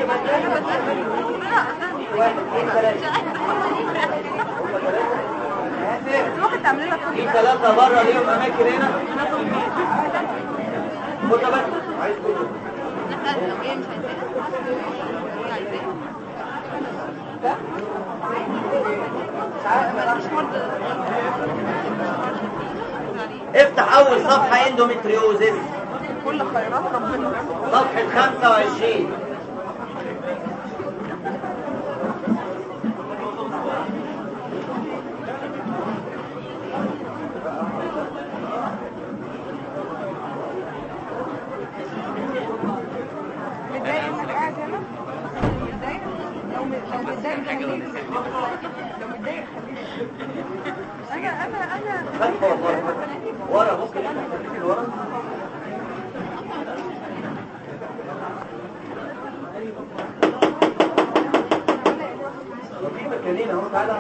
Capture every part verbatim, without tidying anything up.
اي مكان واحد اثنين ثلاثة في ثلاثة بره ليهم اماكن هنا متبادل عايز كله افتح اول صفحة اندوميتريوزيس كل خيرات ربنا. صفحة خمسة وعشرين. متضايق انك قاعد هنا؟ متضايق؟ لو متضايق خليك. لو متضايق خليك. انا انا انا خلف والله ورا ممكن تخليكي ورا. في مكانين اهو تعالى.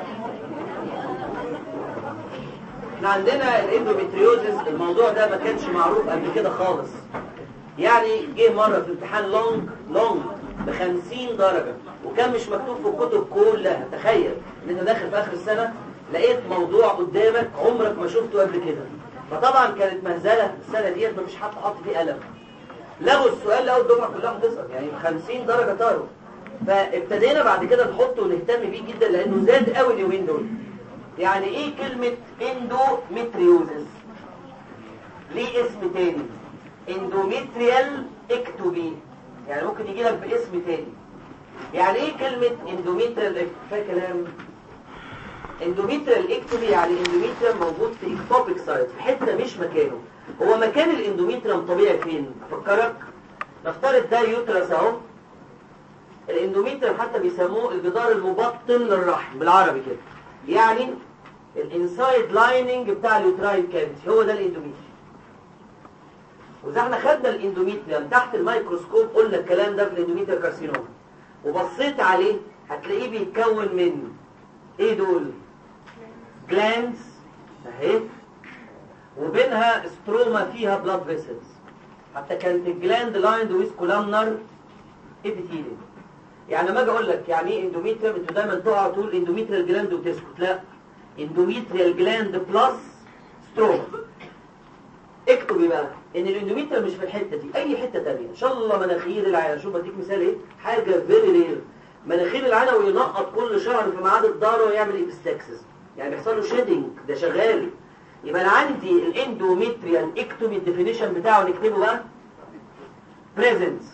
احنا عندنا الاندوميتريوزيس الموضوع ده ما كانش معروف قبل كده خالص. يعني جه مره في امتحان لونج لونج ب خمسين درجه وكان مش مكتوب في الكتب كلها. تخيل ان انت داخل في اخر السنه لقيت موضوع قدامك عمرك ما شفته قبل كده. فطبعا كانت مهزله السنه ديت مفيش حد حط فيه قلم. لغوا السؤال لقوا الدفعه كلها بتسقط يعني خمسين درجه طاروا. فابتدينا بعد كده نحطه ونهتم بيه جدا لانه زاد قوي اليومين دول. يعني ايه كلمه اندوميتريوزيس؟ ليه اسم تاني اندوميتريال اكتوبي، يعني ممكن يجي لك باسم تاني. يعني ايه كلمه اندوميتريال اكتوبي؟ فاهم كلام؟ اندوميتريال اكتوبي يعني اندوميتريال موجود في اكتوبيك سايت في حته مش مكانه. هو مكان الاندوميتريال طبيعي فين؟ افكرك. نفترض ده يوترس اهو. الاندوميتريال حتى بيسموه الجدار المبطن للرحم بالعربي كده. يعني الانسايد لايننج بتاع اليوتراين كافيتي هو ده الاندوميتريال. واذا احنا خدنا الاندوميتريال تحت الميكروسكوب قلنا الكلام ده في الاندوميتريال كارسينوما وبصيت عليه هتلاقيه بيتكون من ايه دول؟ جلاندز اهي وبينها ستروما فيها بلاد فيسلز. حتى كانت الجلاند لايند ويز كولامنر ابيثيليوم. يعني لما اجي اقول لك يعني ايه اندوميتريال انتوا دايما تقعوا تقول اندوميتريال جلاند وتسكت. لا، اندوميتريال جلاند بلس ستروما. اكتبي بقى ان الاندوميتريال مش في الحته دي، اي حته ثانيه ان شاء الله. مناخير العين، شوف بديك مثال ايه حاجه فيري رير. مناخير العين وينقط كل شهر في ميعاد الدار ويعمل ايبستاكسس، يعني بيحصل له شيدنج، ده شغال. يبقى انا عندي الاندوميتريال اكتومي الديفينيشن بتاعه نكتبه بقى presence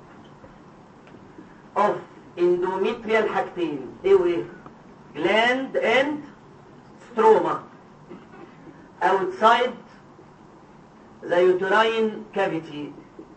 of endometrial حاجتين ايه وايه؟ gland and stroma outside the uterine cavity.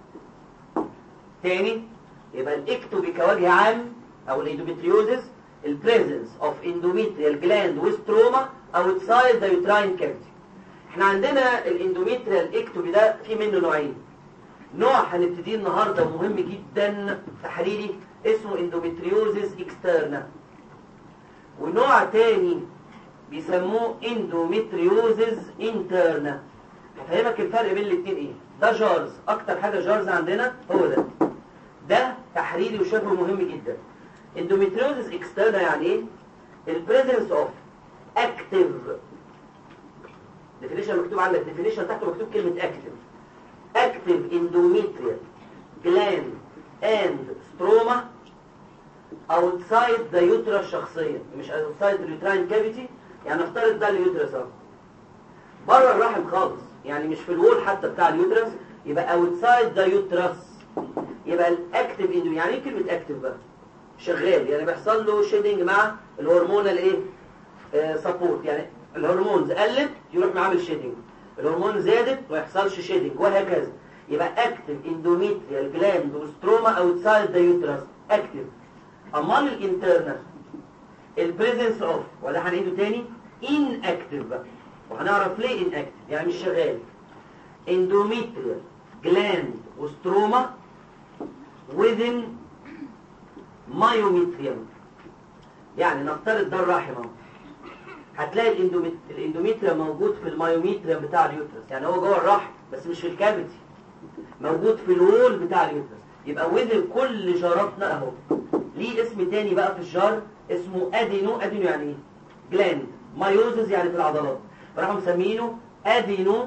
تاني يبقى الاكتوبي كوجه عام او الاندوميتريوزيس البريزنس اوف endometrial gland with stroma outside the uterine cavity. احنا عندنا الاندوميتريال اكتوبي ده في منه نوعين. نوع هنبتديه النهارده مهم جدا تحريري اسمه اندوميتريوزيس اكسترنا، ونوع تاني بيسموه اندوميتريوزيس انترنا. هفهمك الفرق بين الاثنين ايه. ده جارز، اكتر حاجه جارز عندنا هو ده. ده تحريري وشبه مهم جدا. اندوميتريوزيس اكسترنا يعني ايه؟ البريزنس اوف اكتيف ديفينيشن مكتوب عندك، ديفينيشن تحته مكتوب كلمه اكتيف. اكتيف اندوميتريال جلاند اند ستروما اوتسايد ذا يوترس شخصيا، مش اوتسايد اليوتراين كافيتي. يعني نفترض ده اليوترس اهو بره الرحم خالص، يعني مش في الوول حتى بتاع اليوترس، يبقى اوتسايد ذا يوترس. يبقى الاكتيف اندو يعني ايه كلمه اكتيف بقى؟ شغال، يعني بيحصل له شيدنج مع الهرمونال ايه؟ آه سبورت. يعني الهرمونز قلت يروح معامل شيدنج، الهرمون زادت ما يحصلش شيدنج، وهكذا. يبقى اكتيف اندوميتريال جلاند وستروما اوتسايد ذا يوترس اكتيف. امال الانترنال البريزنس اوف، وده هنعيده تاني ان اكتيف بقى، وهنعرف ليه ان اكتيف يعني مش شغال. اندوميتريال جلاند وستروما within مايوميتريوم. يعني نفترض ده الرحم اهو، هتلاقي الاندوميتريوم موجود في المايوميتريوم بتاع اليوترس، يعني هو جوه الرحم بس مش في الكافيتي، موجود في الوول بتاع اليوترس. يبقى وذن كل جاراتنا اهو ليه اسم تاني بقى في الجار اسمه ادينو. ادينو يعني ايه؟ جلاند. مايوزز يعني في العضلات، فراحوا مسمينه ادينو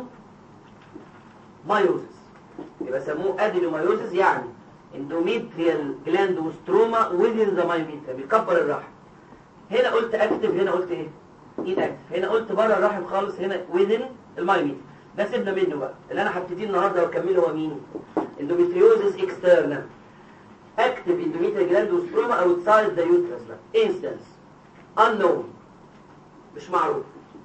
مايوزز. يبقى سموه ادينو مايوزز يعني اندوميتريال جلاند وستروما وذن ذا مايوميتريا، بيكبر الرحم. هنا قلت اكتف، هنا قلت ايه؟ ايد اكتف. هنا قلت بره الرحم خالص، هنا وذن المايوميتريا. ده سيبنا منه بقى. اللي انا هبتدي النهارده واكمله هو مين؟ اندوميتريوزز اكسترنال اكتف اندوميتريال جلاند وستروما اوتسايد ذا يوترس. بقى انستنس unknown مش معروف،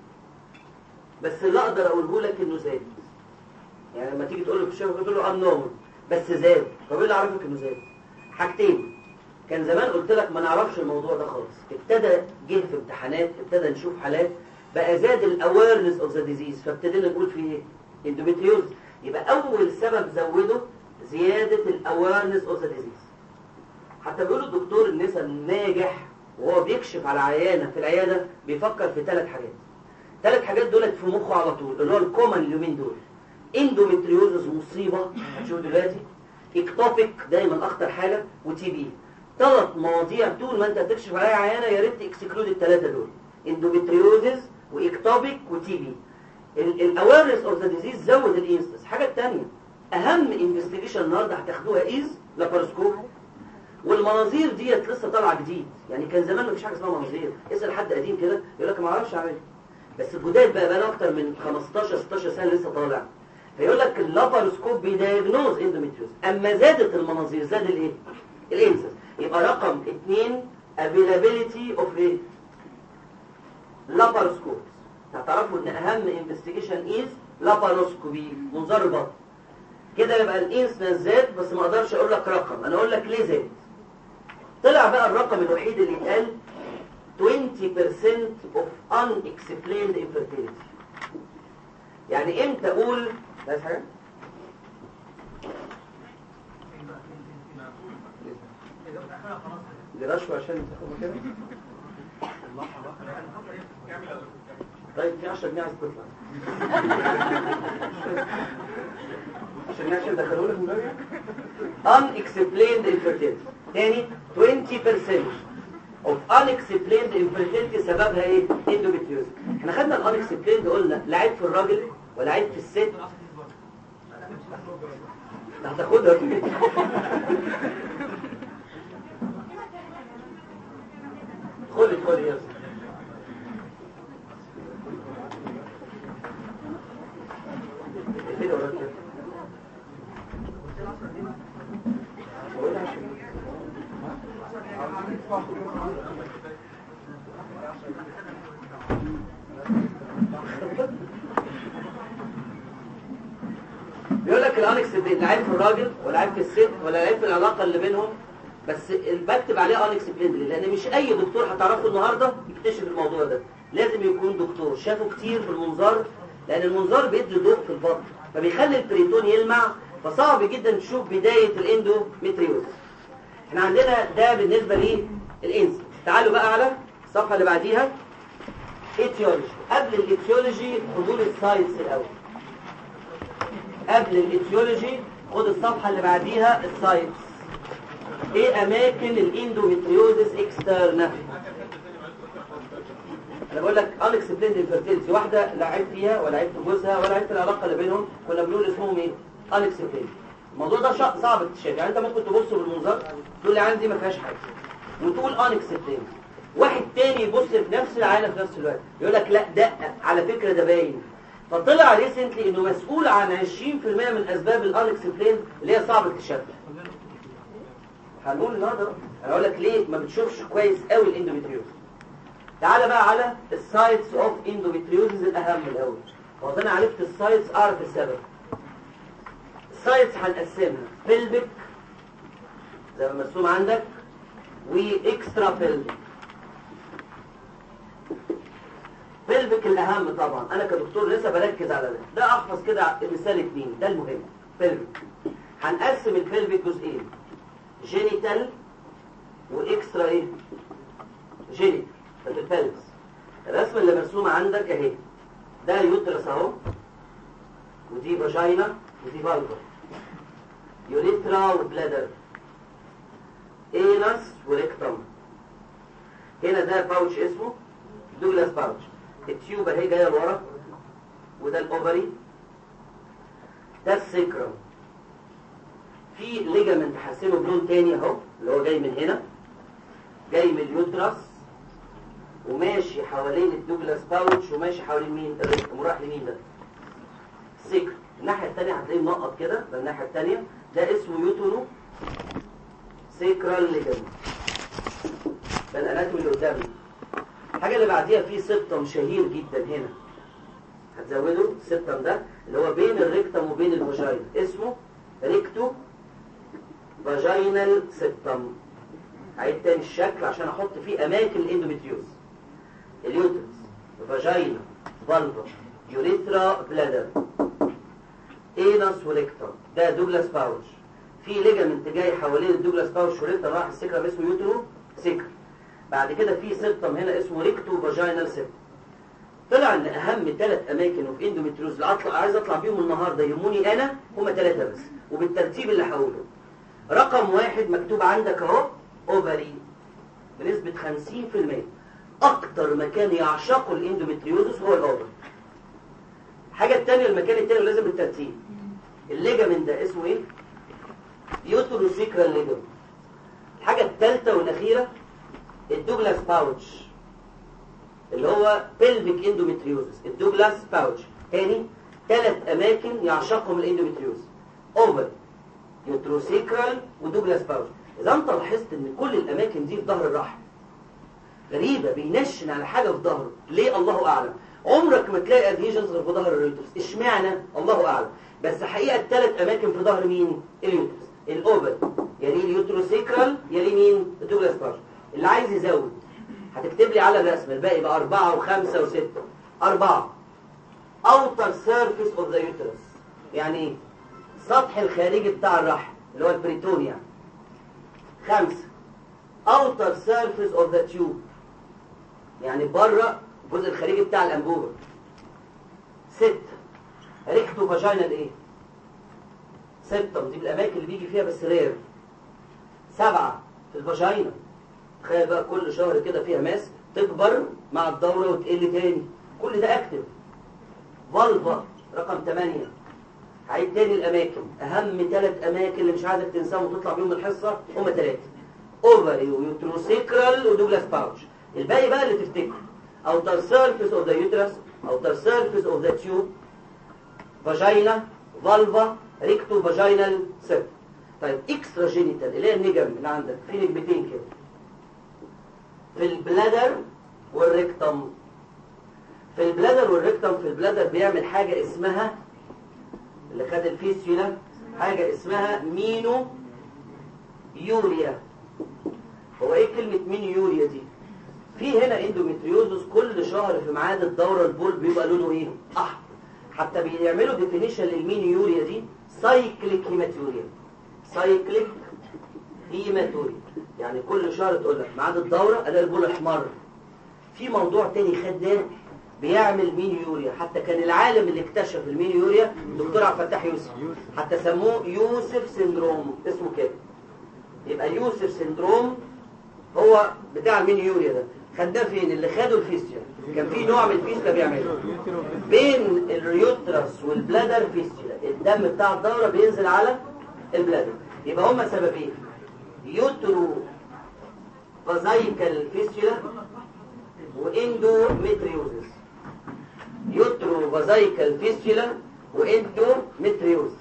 بس اللي اقدر اقوله لك انه زاد. يعني لما تيجي تقول له في الشغل تقول له unknown بس زاد، طب ايه اللي عرفك انه زاد؟ حاجتين. كان زمان قلت لك ما نعرفش الموضوع ده خالص، ابتدى جه في امتحانات، ابتدى نشوف حالات بقى زاد الاويرنس اوف ذا ديزيز، فابتدينا نقول فيه ايه؟ اندوميتريوز. يبقى اول سبب زوده زياده الاويرنس اوف ذا ديزيز. حتى بيقولوا الدكتور النساء الناجح وهو بيكشف على عيانه في العياده بيفكر في ثلاث حاجات. ثلاث حاجات دولت في مخه على طول، اللي هو الكومن اليومين دول. اندوميتريوزز مصيبه هتشوف دلوقتي، اكتوبيك دايما اخطر حاجه، وتي بي. ثلاث مواضيع طول ما انت هتكشف عليها عيانه يا ريت اكسكلود الثلاثه دول، اندوميتريوزز واكتوبيك وتي بي. الاويرنس اوف ذا ديزيز زود الانستنس. الحاجه الثانيه اهم انفستيجيشن النهارده هتاخدوها از لاباروسكوب. والمناظير ديت لسه طالعه جديد، يعني كان زمان مفيش حاجه اسمها مناظير. اسال حد قديم كده يقول لك ما اعرفش اعمل، بس الجداد بقى بقى اكتر من خمستاشر ستاشر سنه لسه طالع، فيقول لك اللاباروسكوب بيدايجنوز اندوميتريوز. اما زادت المناظير زاد الايه؟ الانسس. يبقى رقم اثنين availability of ايه؟ لاباروسكوب. هتعرفوا ان اهم انفستيجيشن از لاباروسكوبي، منظار البطن. كده يبقى الانسنس زاد، بس ما اقدرش اقول لك رقم، انا اقول لك ليه زاد. طلع بقى الرقم الوحيد اللي اتقال twenty percent of unexplained infertility. يعني امتى اقول عايز حاجه؟ دي رشوه عشان تاخد كده. طيب في عشرة جنيه عايز تطلع عشرة جنيه عشان دخلوا لك من unexplained infertility. تاني twenty percent of unexplained infertility سببها ايه؟ اندوميتريوز. احنا خدنا الانكسبليند قلنا لا عيب في الراجل ولا عيب في الست. هتاخدها فين؟ خدي خدي يا اسطى. ايه ده وراك كده؟ بيقول لك الانكسبليند لا عيب في الراجل ولا عيب في الست ولا عيب في العلاقه اللي بينهم، بس بكتب عليه انكسبليند لان مش اي دكتور هتعرفه النهارده يكتشف الموضوع ده. لازم يكون دكتور شافه كتير في المنظار، لان المنظار بيدي ضوء في البطن فبيخلي البريتون يلمع، فصعب جدا تشوف بدايه الاندوميتريوز. احنا عندنا ده بالنسبه للانس. تعالوا بقى على الصفحه اللي بعديها ايتيولوجي. قبل الايتيولوجي خدوا السايتس الاول. قبل الايتيولوجي خد الصفحه اللي بعديها السايتس. ايه اماكن الاندوميتريوزس اكسترنا؟ انا بقول لك unexplained infertility، واحده لا عيب فيها ولا عيب في جوزها ولا عيب في العلاقه اللي بينهم، كنا بنقول اسمهم ايه؟ unexplained. الموضوع ده صعب اكتشافه، يعني انت ممكن تبص بالمنظار تقول لي عندي ما فيهاش حاجه وتقول unexplained. واحد تاني يبص في نفس العينه في نفس الوقت يقول لك لا ده على فكره ده باين. فطلع ريسنتلي انه مسؤول عن عشرين في المية من اسباب الانكسبليند اللي هي صعب اكتشافها. هنقول النهارده انا اقول لك ليه ما بتشوفش كويس قوي الاندوميتريوز. تعالى بقى على السايتس اوف اندوميتريوزز الاهم الاول. هو انا عرفت السايتس اعرف السبب. السايتس هنقسمها بيلبك زي ما مرسوم عندك واكسترا بيلبك. بيلبك الاهم طبعا، انا كدكتور لسه بركز على ده. ده احفظ كده مثال اتنين، ده المهم. بيلبك هنقسم البيلبك جزئين، جينيتال واكسترا ايه؟ جينيتال في البلبس. الرسمه اللي مرسومه عندك اهي، ده يوترس اهو، ودي فاجينا ودي فالفا، يوريثرا وبلادر. انس وريكتم. هنا ده باوتش اسمه دوجلاس باوتش. التيوب اهي جايه لورا، وده الاوفري، ده السكرم. في ليجامنت حاسينه بلون تاني اهو، اللي هو جاي من هنا، جاي من اليوترس وماشي حوالين الدوجلاس باوتش وماشي حوالين مين؟ الريكتم. وراح لمين ده؟ السكر. الناحيه الثانيه هتلاقيه منقط كده، ده الناحيه الثانيه، ده اسمه يوتونو سيكرال ليجامنت. ده الاناتومي اللي قدامي. الحاجه اللي بعديها في سبتم شهير جدا هنا، هتزوده السبتم ده اللي هو بين الريكتم وبين الفاجينا، اسمه ريكتو فاجينال سبتم. عيد تاني الشكل عشان احط فيه اماكن الاندوميتريوز: اليوترس، فاجينا، فالفا، يوريثرا، بلادر، انس وريكتم. ده دوجلاس باوتش. في ليجامنت جاي حوالين الدوجلاس باوتش وريكتم راح السكرم اسمه يوترو سكر. بعد كده في سبتم هنا اسمه ريكتو فاجينال سبتم. طلع ان اهم ثلاث اماكن وفي اندوميتريوز اللي اطلع عايز اطلع بيهم النهارده يهموني انا هم ثلاثه بس، وبالترتيب اللي هقوله. رقم واحد مكتوب عندك اهو، اوفري بنسبه خمسين في المية. اكتر مكان يعشقه الاندوميتريوزس هو الاوفري. الحاجه الثانيه، المكان الثاني لازم بالترتيب. الليجامنت ده اسمه ايه؟ يوتروسيكرال ليجامنت. الحاجه الثالثه والاخيره الدوجلاس باوتش اللي هو بيلفيك اندوميتريوزس. الدوجلاس باوتش تاني ثلاث اماكن يعشقهم الاندوميتريوزس: اوفر، يوتروسيكرال، ودوجلاس باوتش. اذا انت لاحظت ان كل الاماكن دي في ظهر الرحم، غريبه، بينشن على حاجه في ظهره، ليه؟ الله اعلم. عمرك ما تلاقي ادهيجنز غير في ظهر اليوترس، اشمعنى؟ الله اعلم. بس حقيقه الثلاث اماكن في ظهر مين؟ اليوترس. الاوفر يليه اليوتروسيكرال، يليه مين؟ الدوجلاس باوتش. اللي عايز يزود هتكتب لي على الرسم، الباقي بقى أربعة وخمسة وستة. أربعة outer surface of the uterus، يعني ايه؟ السطح الخارجي بتاع الرحم اللي هو البريتونيا. خمسة outer surface of the tube، يعني بره الجزء الخارجي بتاع الأنبوبة. ستة ريكتو فاجينال ايه؟ سبتم، دي بالأماكن اللي بيجي فيها بس رير. سبعة في الفاجينا، تخيل بقى كل شهر كده فيها ماس تكبر مع الدورة وتقل تاني، كل ده اكتف. فالفا رقم ثمانية. هعيد تاني الاماكن، اهم ثلاث اماكن اللي مش عايزك تنساهم وتطلع بيهم الحصة هم ثلاثة: اوفري ويوتروسيكرال ودوجلاس باوتش. الباقي بقى اللي تفتكره: outer surface of the uterus، outer surface of the tube، فاجينا، فالفا، ريكتو فاجينال سيرف. طيب اكسترا جينيتال اللي هي النجم اللي عندك، في نجمتين كده في البلادر والريكتم. في البلادر والريكتم، في البلادر بيعمل حاجة اسمها، اللي خد الفيسيولا، حاجة اسمها مينو يوريا. هو ايه كلمة مينو يوريا دي؟ في هنا اندوميتريوزس كل شهر في ميعاد الدورة البول بيبقى لونه ايه؟ احمر. حتى بيعملوا ديفينيشن للمينو يوريا دي: سايكليك هيماتوريا. سايكليك هيماتوريا يعني كل شهر تقول لك ميعاد الدورة الاقي البول احمر. في موضوع تاني خدناه بيعمل مينو يوريا، حتى كان العالم اللي اكتشف المينو يوريا دكتور عبد الفتاح يوسف، حتى سموه يوسف سيندروم، اسمه كده. يبقى يوسف سيندروم هو بتاع المينو يوريا ده. خدناه فين؟ اللي خدوا الفيستيا كان في نوع من الفيستيا بيعمله بين اليوترس والبلادر فيستيا، الدم بتاع الدورة بينزل على البلادر. يبقى هما سببين: يوترو فازايكال فيستيا واندوميتريوزس. يوترو فازايكال فيستيلا واندوميتريوزس.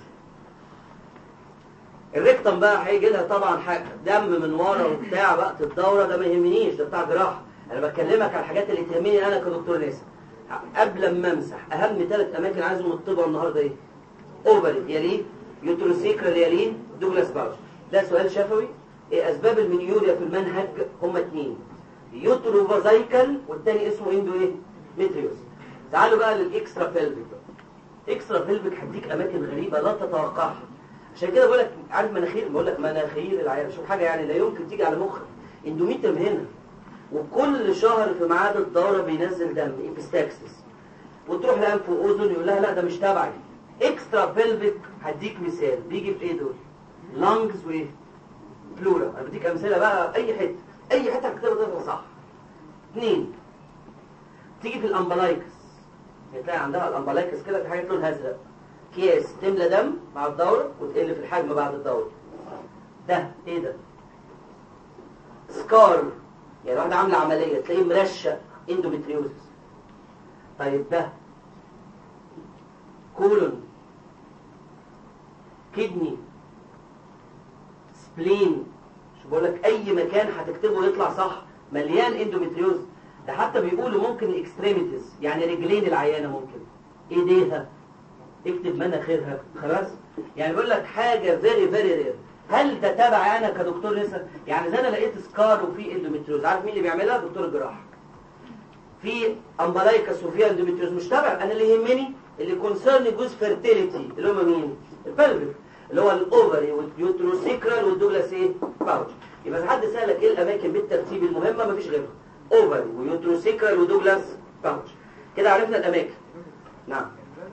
الريكتم بقى هيجي لها طبعا حاجه دم من ورا وبتاع وقت الدوره، ده ما يهمنيش، ده بتاع جراحه. انا بكلمك على الحاجات اللي تهمني انا كدكتور نسا. قبل ما امسح، اهم ثلاث اماكن عايزهم الطب النهارده ايه؟ اوفري يليه يوتروسيكرال يليه دوجلاس باوتش. ده سؤال شفوي. ايه اسباب المنيوريا في المنهج؟ هما اثنين: يوترو فازايكال والتاني اسمه اندو ايه؟ ميتريوس. تعالوا بقى للاكسترا بيلفيك. اكسترا بيلفيك هديك اماكن غريبه لا تتوقعها. عشان كده بقول لك، عارف مناخير؟ بقول لك مناخير العيال، شوف حاجه يعني لا يمكن تيجي على مخك. اندوميتريوم هنا، وكل شهر في ميعاد الدوره بينزل دم، ايبستاكسس، وتروح لانف واذن يقول لها لا ده مش تبعي. اكسترا بيلفيك هديك مثال، بيجي في ايه دول؟ لانجز وايه؟ بلورا. انا بديك امثله بقى، اي حته اي حته هتكتبها تطلع صح. اثنين، تيجي في الامبلايكس، هتلاقي عندها الامبلايكس كده في حاجه لونها ازرق، اكياس تملى دم مع الدوره وتقل في الحجم بعد الدوره. ده ايه ده؟ سكار، يعني واحده عامله عمليه تلاقيه مرشق، اندوميتريوزس. طيب ده كولون، كدني، سبلين. شو بقول لك، اي مكان هتكتبه يطلع صح، مليان اندوميتريوز. ده حتى بيقولوا ممكن الاكستريميتيز، يعني رجلين العيانه، ممكن ايديها، اكتب مناخيرها، خلاص. يعني بيقول لك حاجه فيري فيري رير. هل ده تبعي انا كدكتور لسه؟ يعني زي انا لقيت سكار وفي اندوميتريوز، عارف مين اللي بيعملها؟ دكتور الجراحه. في امبلايكس وفي اندوميتريوز، مش تبع انا. اللي يهمني اللي كونسيرن جوز فيرتيليتي، اللي هم مين؟ البلفيك، اللي هو الاوفري واليوتروسيكرال والدوجلاس ايه؟ باوتش. يبقى اذا حد سالك ايه الاماكن بالترتيب المهمه، مفيش غيرها، اوفري ويوتروسيكرال ودوجلاس باوتش. كده عرفنا الاماكن. نعم.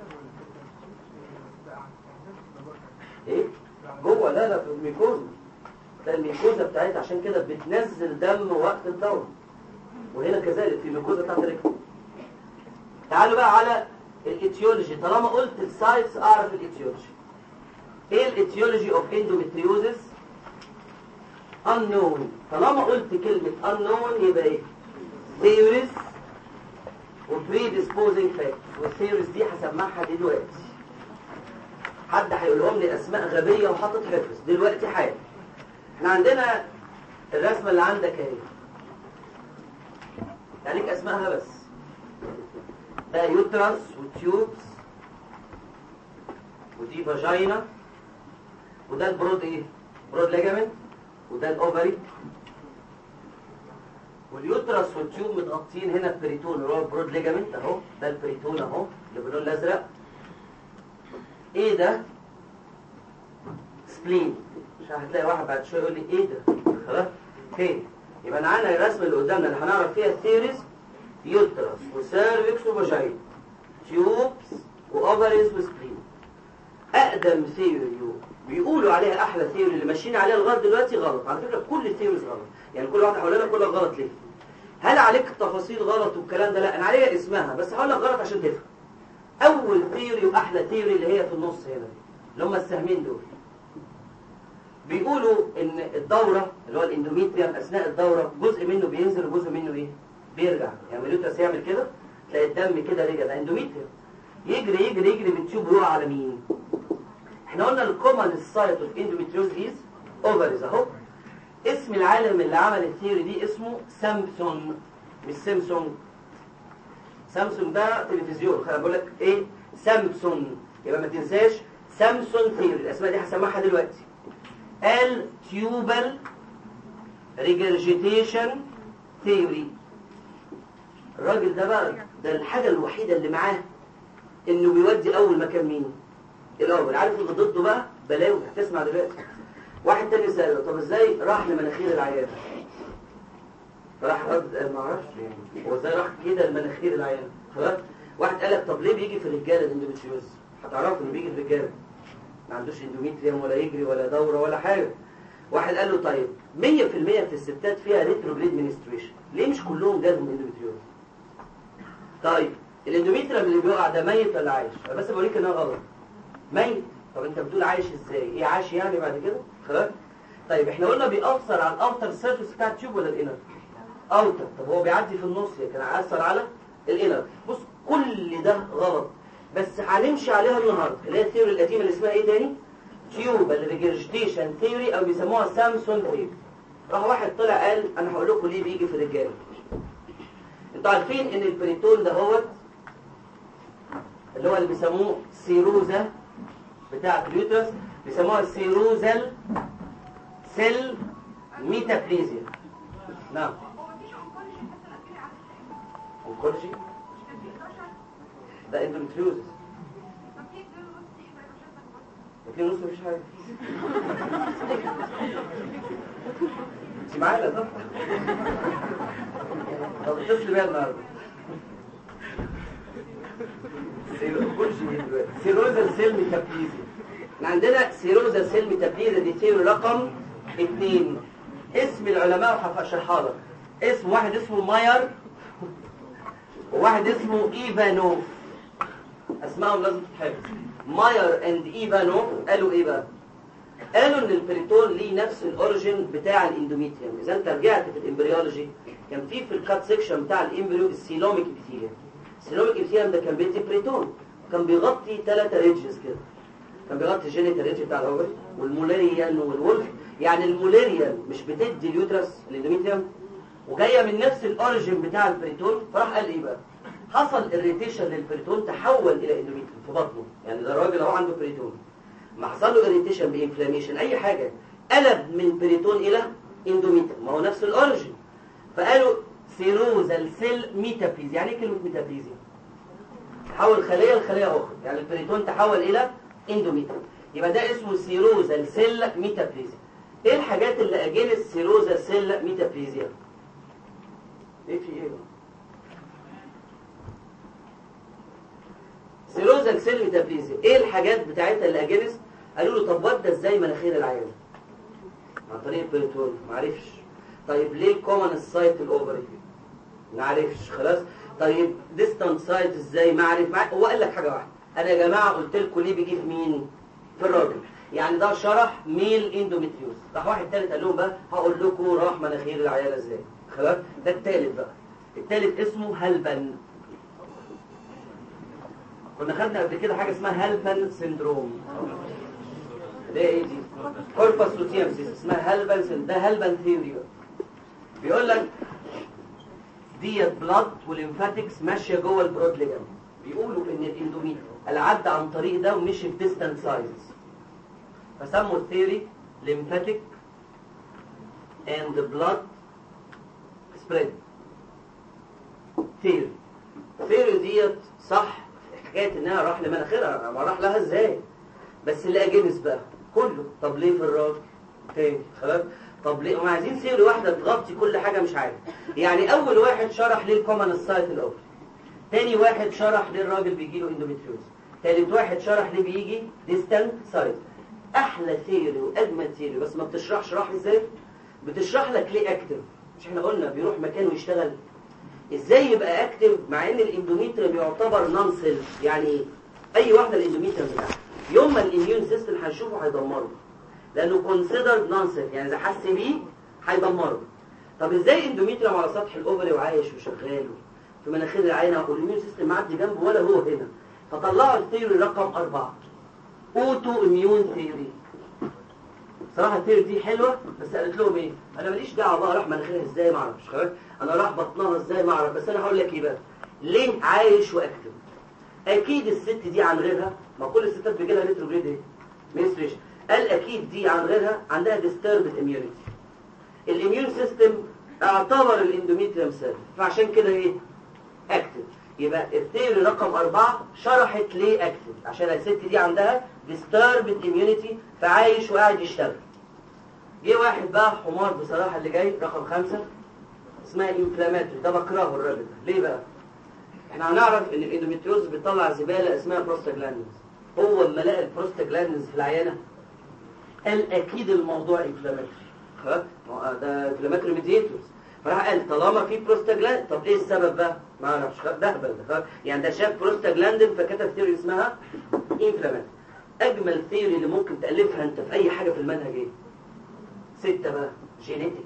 ايه؟ جوه، لا لا، في الميكوزا. ده الميكوزا بتاعتها، عشان كده بتنزل دم وقت الدوره. وهنا كذلك في الميكوزا بتاعت الرجل. تعالوا بقى على الاتيولوجي. طالما قلت السايتس اعرف الاتيولوجي. ايه الاتيولوجي اوف اندوميتريوزس؟ unknown. طالما قلت كلمة unknown يبقى ايه؟ theories و predisposing factors. والثيوريز دي هسمعها دلوقتي. حد هيقولهم لي اسماء غبية وحاطط حفظ دلوقتي حاجة. احنا عندنا الرسمة اللي عندك اهي، يعني لك اسمائها بس. ده يوترس وتيوبس، ودي فاجينا، وده البرود ايه؟ برود ليجامنت، وده الاوفري. واليوترس والتيوب متغطين هنا بريتون، اللي هو البرود ليجامنت اهو. ده البريتون اهو اللي باللون الازرق. ايه ده؟ سبلين. مش هتلاقي واحد بعد شويه يقول لي ايه ده؟ خلاص؟ تاني. يبقى انا عندنا الرسمه اللي قدامنا اللي هنعرف فيها الثيوريز: يوترس وسيرفكس وفاجينا، تيوبس واوفريز وسبلين. اقدم ثيوري بيقولوا عليها احلى ثيوري اللي ماشيين عليها لغايه دلوقتي غلط. على فكره كل الثيوريز غلط، يعني كل واحده حوالينا كلها غلط. ليه؟ هل عليك التفاصيل غلط والكلام ده؟ لا، انا عليها اسمها بس هقول لك غلط عشان تفهم. اول ثيوري واحلى ثيوري اللي هي في النص هنا، اللي هم السهمين دول، بيقولوا ان الدوره اللي هو الاندوميتريوم اثناء الدوره جزء منه بينزل وجزء منه ايه؟ بيرجع. يعني اليوترس يعمل كده تلاقي الدم كده رجع، ده اندوميتريوم. يجري يجري يجري بالتيوب يقع على مين؟ احنا قلنا الكومن سايت اوف اندوميتريوز از اوفريز اهو. اسم العالم اللي عمل الثيوري دي اسمه سامسون، مش سيمسون. سامسون ده تلفزيون، خليني بقول لك ايه؟ سامسون. يبقى ما تنساش سامسون ثيوري. الاسماء دي هسمعها دلوقتي. التيوبال ريجرجيتيشن ثيوري. الراجل ده بقى، ده الحاجه الوحيده اللي معاه انه بيودي اول مكان مين؟ الاول. عارف اللي ضده بقى بلاوي هتسمع دلوقتي. واحد تاني سأله طب ازاي راح لمناخير العيان؟ راح رد ما اعرفش يعني هو ازاي راح كده لمناخير العيان. خلاص. واحد قال لك طب ليه بيجي في الرجاله الاندوميتريوز؟ هتعرفوا انه بيجي في الرجاله، ما عندوش اندوميتريوم ولا يجري ولا دوره ولا حاجه. واحد قال له طيب مية في المية في الستات فيها ريتروجريد منستريشن، ليه مش كلهم جالهم اندوميتريوز؟ طيب الاندوميتريوم اللي بيقع ده ميت ولا عايش؟ انا بس بوريك انها غلط. ميت. طب انت بتقول عايش ازاي؟ ايه عايش يعني بعد كده؟ خلاص. طيب احنا قلنا بيأثر على الاوتر سيرفيس بتاع التيوب ولا الانر؟ اوتر. طب هو بيعدي في النص كان هيأثر على الانر. بص كل ده غلط، بس هنمشي عليها النهارده اللي هي الثيوري القديمه اللي اسمها ايه تاني؟ تيوبال ريجرجيتيشن ثيوري، او بيسموها سامسون ثيوري. راح واحد طلع قال انا هقول لكم ليه بيجي في الرجاله. انتوا عارفين ان البريتون ده هو اللي هو اللي بيسموه سيروزا بتاعة اليوترس، بيسموها السيروزال سيل ميتابليزيا. نعم. اونكولوجي ده اندوميتريوزس. اتنين ونص مفيش حاجة. انت معايا لا؟ طب اتصل بيها النهارده. سيروزا سيل ميتابليزيا. احنا عندنا سيروزا سيل ميتابليزيا دي ثيوري رقم اتنين. اسم العلماء هشرحها لك. اسم واحد اسمه ماير وواحد اسمه ايفانوف. اسمائهم لازم تتحفظ. ماير اند ايفانوف قالوا ايه بقى؟ قالوا ان البريتون ليه نفس الاوريجين بتاع الاندوميتريوم. اذا انت رجعت في الامبريولوجي كان في في الكات سيكشن بتاع الامبريو السيلوميك ابيثيليوم. السيلوميك ابيثيليوم ده كان بيدي بريتون، كان بيغطي ثلاثة ريدجز كده. كان بيغطي الجينيتال ريدج بتاع الاوفري والمولاريان والولف. يعني المولاريان مش بتدي اليوترس الاندوميتريوم وجايه من نفس الاوريجين بتاع البريتون. فراح قال ايه بقى؟ حصل اريتيشن للبريتون تحول الى اندوميتريوم في بطنه. يعني ده راجل اهو عنده بريتون ما حصل له اريتيشن بانفلاميشن اي حاجه قلب من بريتون الى اندوميتريوم. ما هو نفس الاوريجين. فقالوا سيروزال سيل ميتابليزيا. يعني ايه كلمه ميتابليزيا؟ تحول خليه لخليه اخرى. يعني البريتون تحول الى اندوميتريوم. يبقى ده اسمه سيروزال سيل ميتابليزيا. ايه الحاجات اللي اجينت سيروزال سيل ميتابليزيا؟ ايه في ايه؟ سيروزال سيل ميتابليزيا ايه الحاجات بتاعتها اللي اجينت؟ قالوا له طب ودى ازاي مناخير العيان؟ عن طريق البريتون. ما عرفش. طيب ليه الكومن سايت الاوفري؟ ما عرفش. خلاص. طيب ديستانت سايت ازاي؟ ما عرف. مع... هو قال لك حاجه واحده. انا يا جماعه قلت لكم ليه بيجي في مين؟ في الراجل. يعني ده شرح ميل اندوميتريوز. راح واحد ثالث قال لهم بقى هقول لكم راح مناخير العيال ازاي. خلاص. ده الثالث بقى. الثالث اسمه هالبن. كنا خدنا قبل كده حاجه اسمها هالبن سيندروم. ده ايه دي؟ كوربس لوتيوم سيس اسمها هالبن سيندروم. ده هالبن ثيوري. بيقول لك ديت بلاد والليمفاتكس ماشيه جوه البرود ليجامنت. بيقولوا ان الاندوميتريوم العد عن طريق ده ومشي في ديستانت سايز. فسموا الثيوري ليمفاتيك اند بلاد سبريد ثيوري. الثيوري ديت صح حكايه انها راح لمناخيرها. ما راح لها ازاي؟ بس اللي اجنس بقى كله. طب ليه في الراجل تاني؟ خلاص. طب ليه هم عايزين ثيوري واحده تغطي كل حاجه؟ مش عارف. يعني اول واحد شرح ليه الكومن سايت الاول. تاني واحد شرح ليه الراجل بيجي له اندوميتريوز. تالت واحد شرح ليه بيجي ديستانت سايت. احلى ثيوري واجمل ثيوري بس ما بتشرحش راح ازاي؟ بتشرح لك ليه اكتف. مش احنا قلنا بيروح مكان ويشتغل؟ ازاي يبقى اكتف مع ان الاندوميتريوم يعتبر نون سيل؟ يعني اي واحده الاندوميتريوم بتاعها يوم ما الاميون سيستم هنشوفه هيدمره لانه كونسيدرد نون سيل. يعني اذا حس بيه هيدمره. طب ازاي اندوميتريوم على سطح الاوفري وعايش وشغال في مناخير العينه والاميون سيستم معدي جنبه ولا هو هنا؟ فطلعوا الثيوري رقم أربعة اوتو اميون ثيوري. صراحه الثيوري دي حلوه بس قالت لهم ايه؟ انا ماليش دعوه بقى راح مناخيرها ازاي ما اعرفش. خلاص. انا راح بطنها ازاي ما اعرف. بس انا هقول لك ايه بقى؟ ليه عايش واكتف؟ اكيد الست دي عن غيرها. ما كل الستات بيجي لها ريتروجريد ايه؟ منستريشن. قال اكيد دي عن غيرها عندها ديستربد اميونيتي. الاميون سيستم اعتبر الاندوميتريوم سيل فعشان كده ايه؟ اكتف. يبقى الثيوري رقم أربعة شرحت ليه اكتف عشان الست دي عندها disturbed immunity فعايش وقاعد يشتغل. جه واحد بقى حمار بصراحة اللي جاي رقم خمسة اسمها انفلاماتوري. ده بكرهه الراجل ده. ليه بقى؟ احنا هنعرف ان الاندوميتريوز بيطلع زبالة اسمها بروستاجلاندينز. هو لما لقى البروستاجلاندينز في العيانة قال اكيد الموضوع انفلاماتوري. خلاص. ده انفلاماتوري ميديتورز. فراح قال طالما في بروستاجلاند طب ايه السبب بقى؟ ما اعرفش. ده هبل ده. يعني ده شاف بروستاجلاندين فكتب ثيوري اسمها انفلاماتوري. اجمل ثيوري اللي ممكن تالفها انت في اي حاجه في المنهج ايه؟ ستة بقى جينيتك.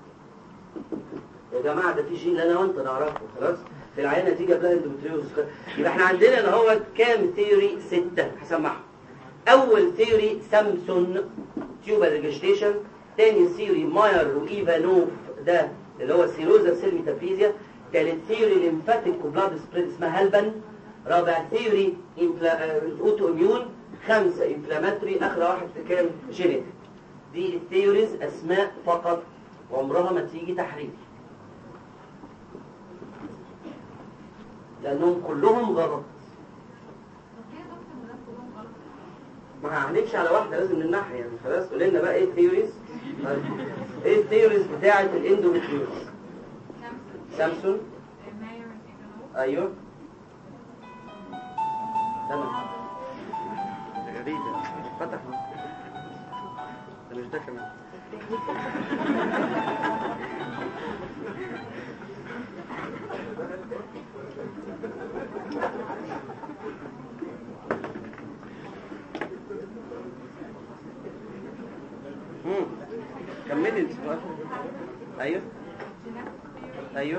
يا جماعه ده في جين انا وانت نعرفه. خلاص. في العينه دي جاب لها اندوميتريوز. يبقى احنا عندنا ان هو كام ثيوري؟ ستة. هسمعهم. اول ثيوري سامسون تيوبر ريجستيشن. تاني ثيوري ماير وايفانوف ده اللي هو سيروزا سيل ميتافيزيا. ثالث ثيوري ليمفاتيك وبلاد سبريد اسمها هالبن. رابع ثيوري اوتو اميون. خمسة انفلاماتوري. اخر واحد كام؟ جينيتك. دي الثيوريز اسماء فقط وعمرها ما تيجي تحريف لانهم كلهم غلط. ما هنمشي على واحده لازم نمنعها يعني. خلاص. قول لنا بقى ايه الثيوريز؟ ايه الثيوريز بتاعه الاندوميتريوز؟ سامسون. ايوه تمام. غريبه فتح ده مش ده كمان. امم كملي السؤال. ايوه ايوه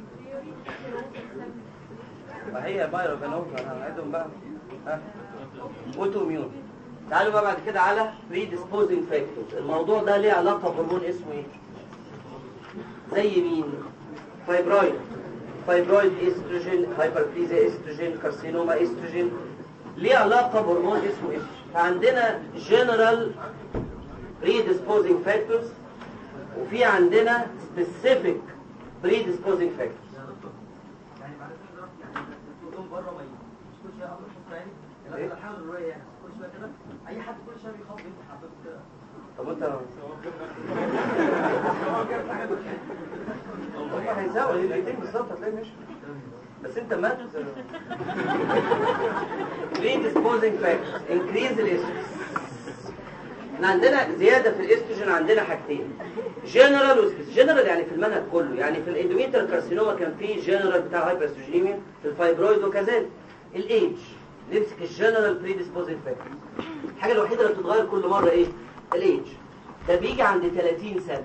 وهي بايرو فانوفا هنعيدهم بقى. ها اوتو ميون. تعالوا بقى بعد كده على predisposing factors. الموضوع ده ليه علاقه بهرمون اسمه ايه؟ زي مين؟ فايبرويد فايبرويد استروجين، هايبربليزيا استروجين، كارسينوما استروجين، ليه علاقه بهرمون اسمه ايه؟ فعندنا جنرال predisposing factors وفي عندنا specific predisposing factors. يعني بعد كده يعني تقوم بره ما مش كل شويه امر شوف يعني لا الحاجه الرؤيه يعني كل شويه كده اي حد كل شويه بيخاف يفتح حضرتك كده. طب انت هم هيساوي الاثنين بالظبط هتلاقي ماشي، بس انت ما predisposing factors increase الاستروجين. احنا عندنا زياده في الاستروجين، عندنا حاجتين جنرال وسبيسيفيك. جنرال يعني في المنهج كله، يعني في الاندوميتريال كارسينوما كان في جنرال بتاع هايبر استروجينيميا، في الفايبرويد وكذلك. الايدج نمسك الجنرال بريديسبوزنج فاكتور. الحاجه الوحيده اللي بتتغير كل مره ايه؟ الايدج. ده بيجي عند ثلاثين سنه.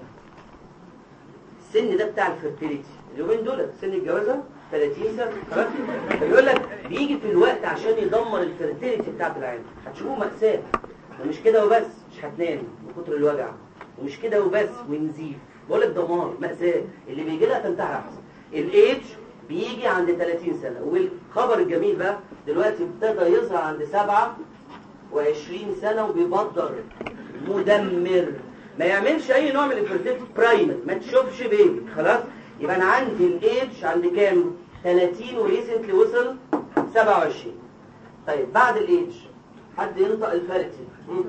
السن ده بتاع الفيرتيليتي اليومين دول سن الجوازه ثلاثين سنه. خلاص بيقول لك بيجي في الوقت عشان يدمر الفيرتيليتي بتاعت العين. هتشوفوه مأساة. ومش كده وبس، مش هتنام من كتر الوجع، ومش كده وبس ونزيف. بقول لك دمار مأساة. اللي بيجي لها تنتحر احسن. الايدج بيجي عند ثلاثين سنه. والخبر الجميل بقى دلوقتي ابتدى يظهر عند سبعة وعشرين سنه وبيبدر مدمر، ما يعملش اي نوع من الفيرتيليتي برايمر، ما تشوفش بيبي. خلاص يبقى انا عندي الايدج عند كام؟ ثلاثين وريسنتلي وصل سبعة وعشرين. طيب بعد الايدج حد ينطق الفيرتيل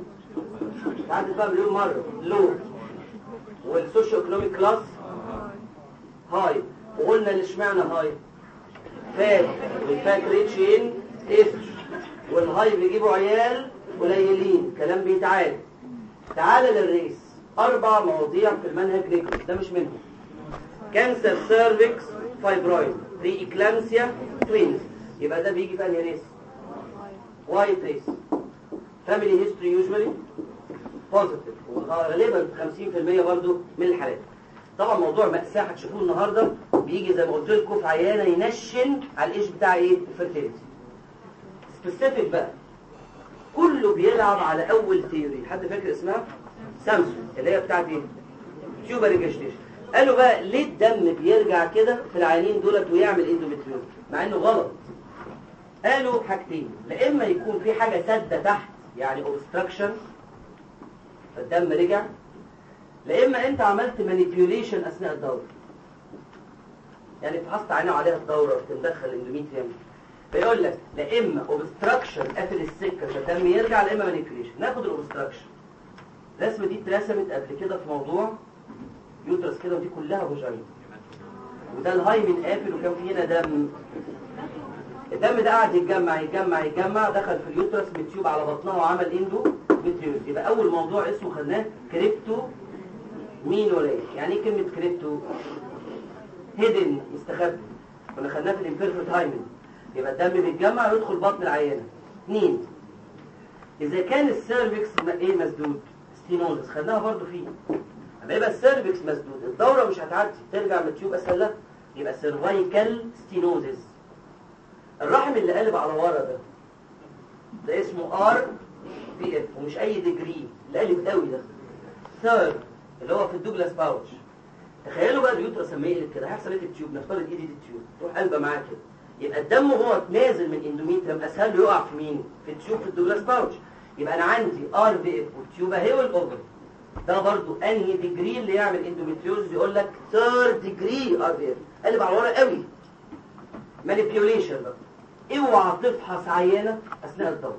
تعدت بقى مليون مره. لو والسوشيو ايكونوميك كلاس هاي، وقلنا اللي اشمعنى هاي؟ فات، والفات ريتش ان استروجين، والهاي بيجيبوا عيال قليلين، كلام بيتعاد. تعال للريس، اربع مواضيع في المنهج ريكورد، ده مش منهم. كانسر سيرفكس فايبرويد بري اكلامسيا توينز، يبقى ده بيجي في انهي ريس؟ وايت ريس. فاميلي هيستوري يوجوالي بوزيتيف، وغالبا خمسين في المية برضو من الحالات. طبعا موضوع مأساة هتشوفوه النهارده، بيجي زي ما قلت لكم في عيانه ينشن على الايش بتاع ايه؟ الفيرتيليتي. سبيسيفيك بقى كله بيلعب على اول ثيوري، حد فاكر اسمها؟ سامسون، اللي هي بتاعت ايه؟ تيوبر ريجستيشن. قالوا بقى ليه الدم بيرجع كده في العيانين دولت ويعمل اندوميتريوز مع انه غلط؟ قالوا حاجتين، لا اما يكون في حاجه سادة تحت يعني اوبستراكشن فالدم رجع، لا اما انت عملت مانيبيوليشن اثناء الدوره، يعني فحصت عينه عليها الدوره وتدخل الاندوميتريوم. فيقول لك لا اما اوبستراكشن قافل السكه فالدم يرجع، لا اما مانيبيوليشن. ناخد الاوبستراكشن. الرسمه دي اترسمت قبل كده في موضوع يوترس كده، ودي كلها فاجينا، وده الهايمن قافل وكان في هنا دم. الدم ده قاعد يتجمع يتجمع يتجمع، دخل في اليوترس بتيوب على بطنها وعمل اندو ميتريوز. يبقى اول موضوع اسمه خدناه كريبتو مين ولا ايه؟ يعني ايه كلمه كريبتو؟ هيدن، مستخبي. كنا خدناه في الامبيرفكت هايمن. يبقى الدم بيتجمع ويدخل بطن العيانه. اثنين، اذا كان السيرفكس ايه مسدود، ستينوزس، خدناها برضو فيه. اما يبقى السيرفكس مسدود الدوره مش هتعدي، ترجع من التيوب اسهل، يبقى سيرفايكال ستينوزس. الرحم اللي قلب على ورا ده ده اسمه ار بي اف، ومش اي ديجري، اللي قلب قوي ده ثيرد اللي هو في الدوجلاس باوتش. تخيلوا بقى اليوترس لما يقلب كده هيحصل ايه في التيوب؟ نفترض ايدي دي التيوب تروح قلبه معاه كده، يبقى الدم وهو نازل من اندوميتريم اسهل له يقع في مين؟ في التيوب، في الدوجلاس باوتش. يبقى انا عندي ار بي اف والتيوب اهي والاوفر. ده برضو انهي ديجري اللي يعمل اندوميتريوز؟ يقول لك ثيرد ديجري ار بي اف، قلب على ورا قوي. مانيبيوليشن بقى، اوعى تفحص عيانه اثناء الدوره.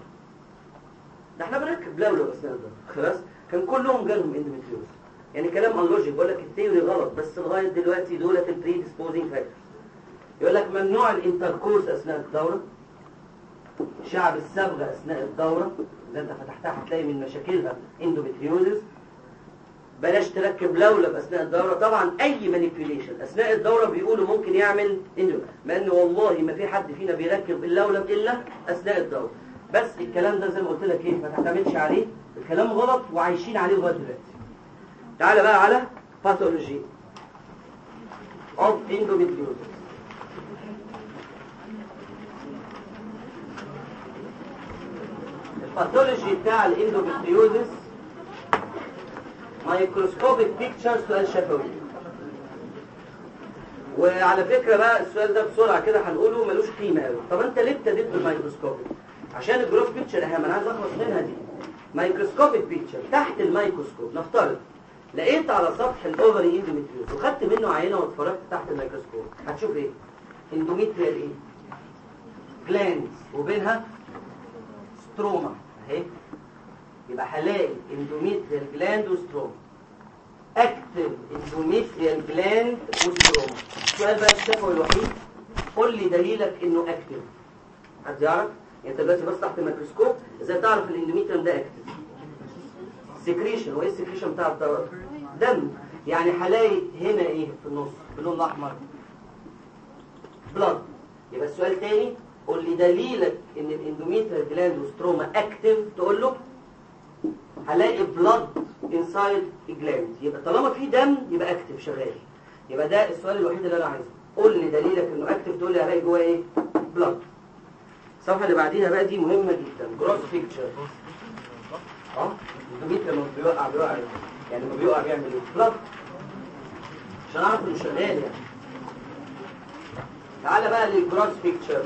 ده احنا بنركب لولو اثناء الدوره، خلاص كان كلهم جالهم اندوميتريوز. يعني كلام انلوجيك، بقول لك الثيوري غلط، بس لغايه دلوقتي دولت البريديسبوزنج فاكتورز. يقول لك ممنوع الانتركورس اثناء الدوره، شعب الصبغه اثناء الدوره، اذا انت فتحتها هتلاقي من مشاكلها اندوميتريوزس. بلاش تركب لولب اثناء الدوره. طبعا اي مانيبيوليشن اثناء الدوره بيقولوا ممكن يعمل اندو، مع ان والله ما في حد فينا بيركب اللولب الا اثناء الدوره. بس الكلام ده زي ما قلت لك ايه، ما تعتمدش عليه، الكلام غلط وعايشين عليه لغايه دلوقتي. تعالى بقى على باثولوجي اوف endometriosis. الباثولوجي بتاع الاندوميتريوزس مايكروسكوبيك بيكتشر، سؤال شفوي. وعلى فكره بقى السؤال ده بسرعه كده هنقوله ملوش قيمه قوي. طب انت ليه ابتديت بالمايكروسكوبيك؟ عشان الجروس بيكتشر اهم، انا عايز اخلص منها دي. مايكروسكوبيك بيكتشر تحت الميكروسكوب، نفترض لقيت على سطح الاوفري اندوميتريوز وخدت منه عينه واتفرجت تحت الميكروسكوب، هتشوف ايه؟ اندوميتريال ايه؟ جلاندز وبينها ستروما اهي. يبقى هلاقي اندوميتريال جلاند وستروما، اكتف اندوميتريال جلاند وستروما. السؤال بقى الشفوي الوحيد، قول لي دليلك انه اكتف. حد يعرف؟ يعني انت دلوقتي بس تحت الميكروسكوب ازاي تعرف الاندوميتريال ده اكتف؟ سكريشن. وايه السكريشن بتاع الدواء؟ دم. يعني هلاقي هنا ايه في النص باللون الاحمر؟ بلاد. يبقى السؤال تاني، قول لي دليلك ان الاندوميتريال جلاند وستروما اكتف، تقول له هلاقي بلاد انسايد الجلاند. يبقى طالما في دم يبقى اكتف شغال. يبقى ده السؤال الوحيد اللي انا عايزه، قول لي دليلك انه اكتف، تقول لي هلاقي جواه ايه؟ بلاد. الصفحه اللي بعديها بقى دي مهمه جدا، جروس بيكتشر. اه الاندوميتريال لما بيوقع بيوقع يعني لما بيوقع بيعمل ايه؟ بلاد، عشان اعرف انه شغال يعني. تعالى بقى للجروس بيكتشر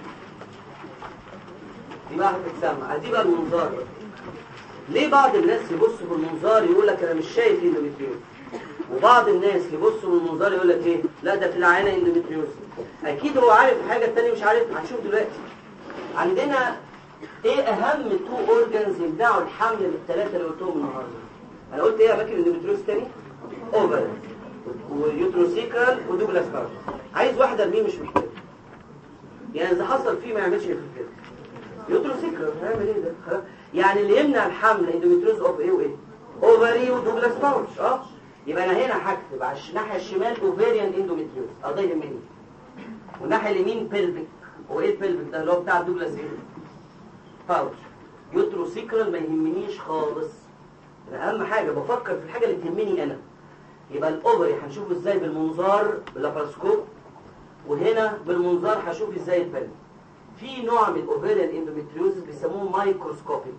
دي بقى هتتسمع، دي بقى المنظار. ليه بعض الناس يبصوا بالمنظار يقول لك انا مش شايف اندوميتريوز، وبعض الناس يبصوا بالمنظار يقول لك ايه؟ لا ده في العينه اندوميتريوز. اكيد هو عارف الحاجه الثانيه مش عارف. هنشوف دلوقتي. عندنا ايه اهم تو اورجانز يمنعوا الحمل من الثلاثه اللي قلتهم النهارده؟ انا قلت ايه اماكن الاندوميتريوز تاني؟ اوفر ويوتروسيكرال ودوجلاس بارت. عايز واحده ارميه مش محتاج، يعني اذا حصل فيه ما يعملش كده. يوتروسيكرال هنعمل ايه ده؟ خلاص. يعني اللي يمنع الحمل اندوميتريوز اوف ايه وايه؟ اوفري ودوجلاس باوتش. اه يبقى انا هنا هكتب على الناحيه الشمال اوفيريان اندوميتريوز، اه ده يهمني. والناحيه اليمين بيلفيك. هو ايه البيلفيك ده؟ اللي هو بتاع دوجلاس ايه؟ باوتش. يوتروسيكرال ما يهمنيش خالص. انا اهم حاجه بفكر في الحاجه اللي تهمني انا. يبقى الاوفري هنشوفه ازاي بالمنظار باللابراسكوب، وهنا بالمنظار هشوف ازاي البلد. في نوع من الاوفيريان اندوميتريوزس بيسموه مايكروسكوبيك.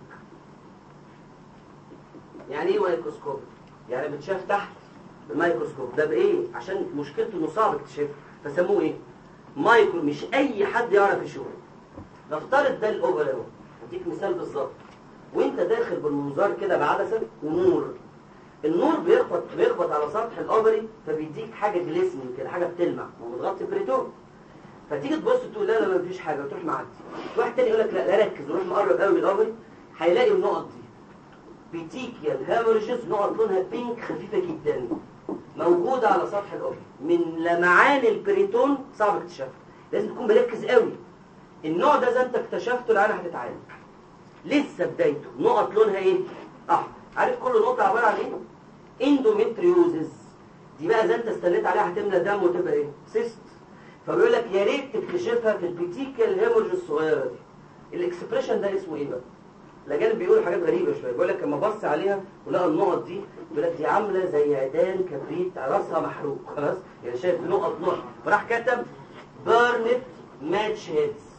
يعني ايه مايكروسكوبيك؟ يعني بتشاف تحت بالميكروسكوب. ده بايه؟ عشان مشكلته انه صعب اكتشافه فسموه ايه؟ مايكرو. مش اي حد يعرف يشوفه. نفترض ده الاوفر اهو، اديك مثال بالظبط. وانت داخل بالمنظار كده بعدسه ونور، النور بيخبط بيخبط على سطح الاوفري فبيديك حاجه جليسني كده، حاجه بتلمع ومتغطي بريتون. فتيجي تبص تقول لا لا لا مفيش حاجه وتروح معدي. واحد تاني يقول لك لا لا ركز وروح مقرب قوي من الاوفري، هيلاقي النقط دي بيتيكيال هاموريجز، نقط لونها بينك خفيفه جدا موجوده على سطح الاوفري من لمعان البريتون. صعب اكتشافها، لازم تكون مركز قوي. النوع ده اذا انت اكتشفته العين هتتعالج. لسه بدايته. نقط لونها ايه؟ احمر. عارف كل نقطه عباره عن ايه؟ اندوميتريوزز. دي بقى اذا انت استنيت عليها هتملى دم وتبقى ايه؟ سيست. فبيقول لك يا ريت تكتشفها في البيتيكال هيموريج الصغيره دي. الاكسبريشن ده اسمه ايه بقى؟ الاجانب بيقولوا حاجات غريبه شويه. بيقول لك لما بص عليها ولقى النقط دي بيقول لك دي عامله زي عيدان كبريت راسها محروق خلاص، يعني شايف نقط نقط. فراح كتب بيرنت ماتش هيدز.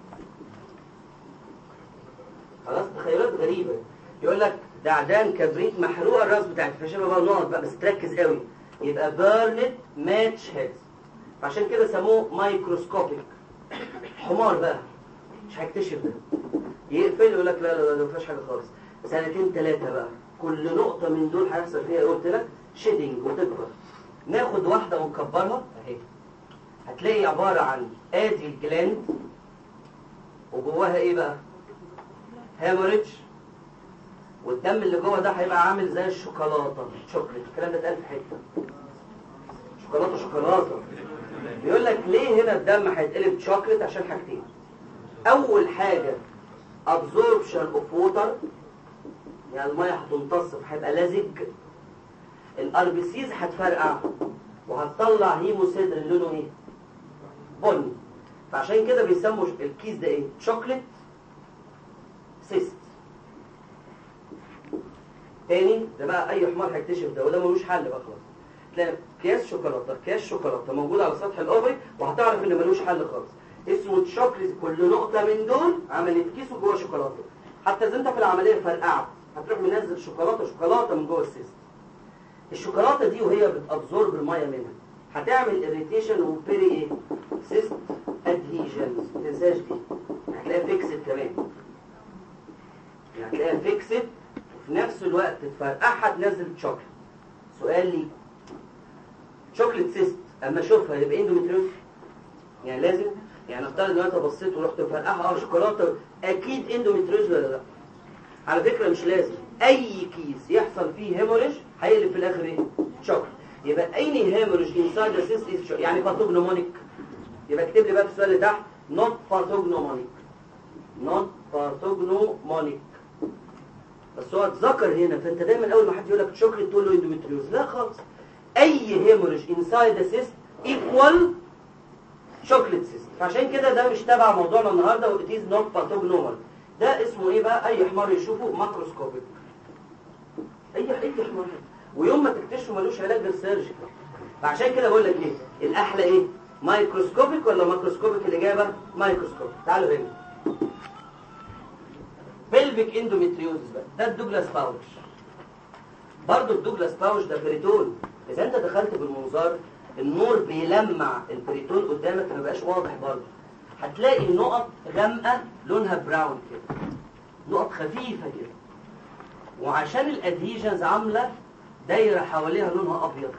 خلاص تخيلات غريبه. يقول لك ده عيدان كبريت محروقه الراس بتاعتها، فشايفها بقى نقط بقى، بس تركز قوي. يبقى بيرنت ماتش هيدز. فعشان كده سموه مايكروسكوبيك. حمار بقى مش هيكتشف ده، يقفل يقول لك لا لا لا ما فيهاش حاجه خالص. سنتين ثلاثه بقى كل نقطه من دول هيحصل فيها قلت لك شيدنج وتكبر. ناخد واحده ونكبرها اهي، هتلاقي عباره عن ادي الجلاند وجواها ايه بقى؟ هاموريدج. والدم اللي جوه ده هيبقى عامل زي الشوكولاته شوكليت. الكلام ده اتقال في حته شوكولاته شوكولاته. بيقول لك ليه هنا الدم هيتقلب شوكليت؟ عشان حاجتين. اول حاجه absorption of water، يعني الميه هتمتص فهيبقى لزج. الار بي سيز هتفرقع وهتطلع هيموسيدرين لونه ايه؟ بني. فعشان كده بيسموا الكيس ده ايه؟ شوكليت سيست. تاني ده بقى اي حمار هيكتشف ده، وده ملوش حل بقى خلاص. تلاقي اكياس شوكولاته اكياس شوكولاته موجوده على سطح الاوفري وهتعرف ان ملوش حل خالص. اسمه شوكليت، كل نقطه من دول عملت كيس جوه شوكولاته. حتى اذا انت في العمليه فرقعت هتروح منزل شوكولاته شوكولاته من جوه السيست. الشوكولاته دي وهي بتابزورب الميه منها هتعمل اريتيشن وبيري ايه؟ سيست ادهيجنز. ما تنساش دي. هتلاقيها فيكسد كمان. يعني هتلاقيها فيكسد وفي نفس الوقت تفرقعها تنزل شوكليت. سؤال لي، شوكليت سيست اما اشوفها يبقى اندوميتريوز؟ يعني لازم، يعني افترض ان انت بصيت ورحت مفرقعها اه شوكولاته، اكيد اندوميتريوز ولا لا؟ على فكره مش لازم. اي كيس يحصل فيه هيموريج هيقلب في الاخر ايه؟ شوكليت. يبقى اي هيموريج انسايد ذا سيست از يعني باثوجنومونيك. يبقى اكتب لي بقى في السؤال اللي تحت نوت باثوجنومونيك. نوت باثوجنومونيك. بس هو اتذكر هنا، فانت دايما اول ما حد يقول لك شوكليت تقول له اندوميتريوز. لا خالص. اي هيموريج انسايد ذا سيست ايكوال شوكليت سيست. فعشان كده ده مش تبع موضوعنا النهارده، وات از نوت باثوجنومال. ده اسمه ايه بقى؟ اي حمار يشوفه ماكروسكوبيك. اي اي حمار. ويوم ما تكتشفه ملوش علاج غير سيرجيكال. فعشان كده بقول لك ايه الاحلى، ايه مايكروسكوبيك ولا ماكروسكوبيك؟ الاجابه مايكروسكوبيك. تعالوا هنا. بلفيك اندوميتريوزس بقى، ده الدوجلاس باوش. برضه الدوجلاس باوش ده بريتون. اذا انت دخلت بالمنظار النور بيلمع البريتون قدامك ما بقاش واضح برضه. هتلاقي نقط غامقه لونها براون كده، نقط خفيفه كده، وعشان الادهيجنز عامله دايره حواليها لونها ابيض.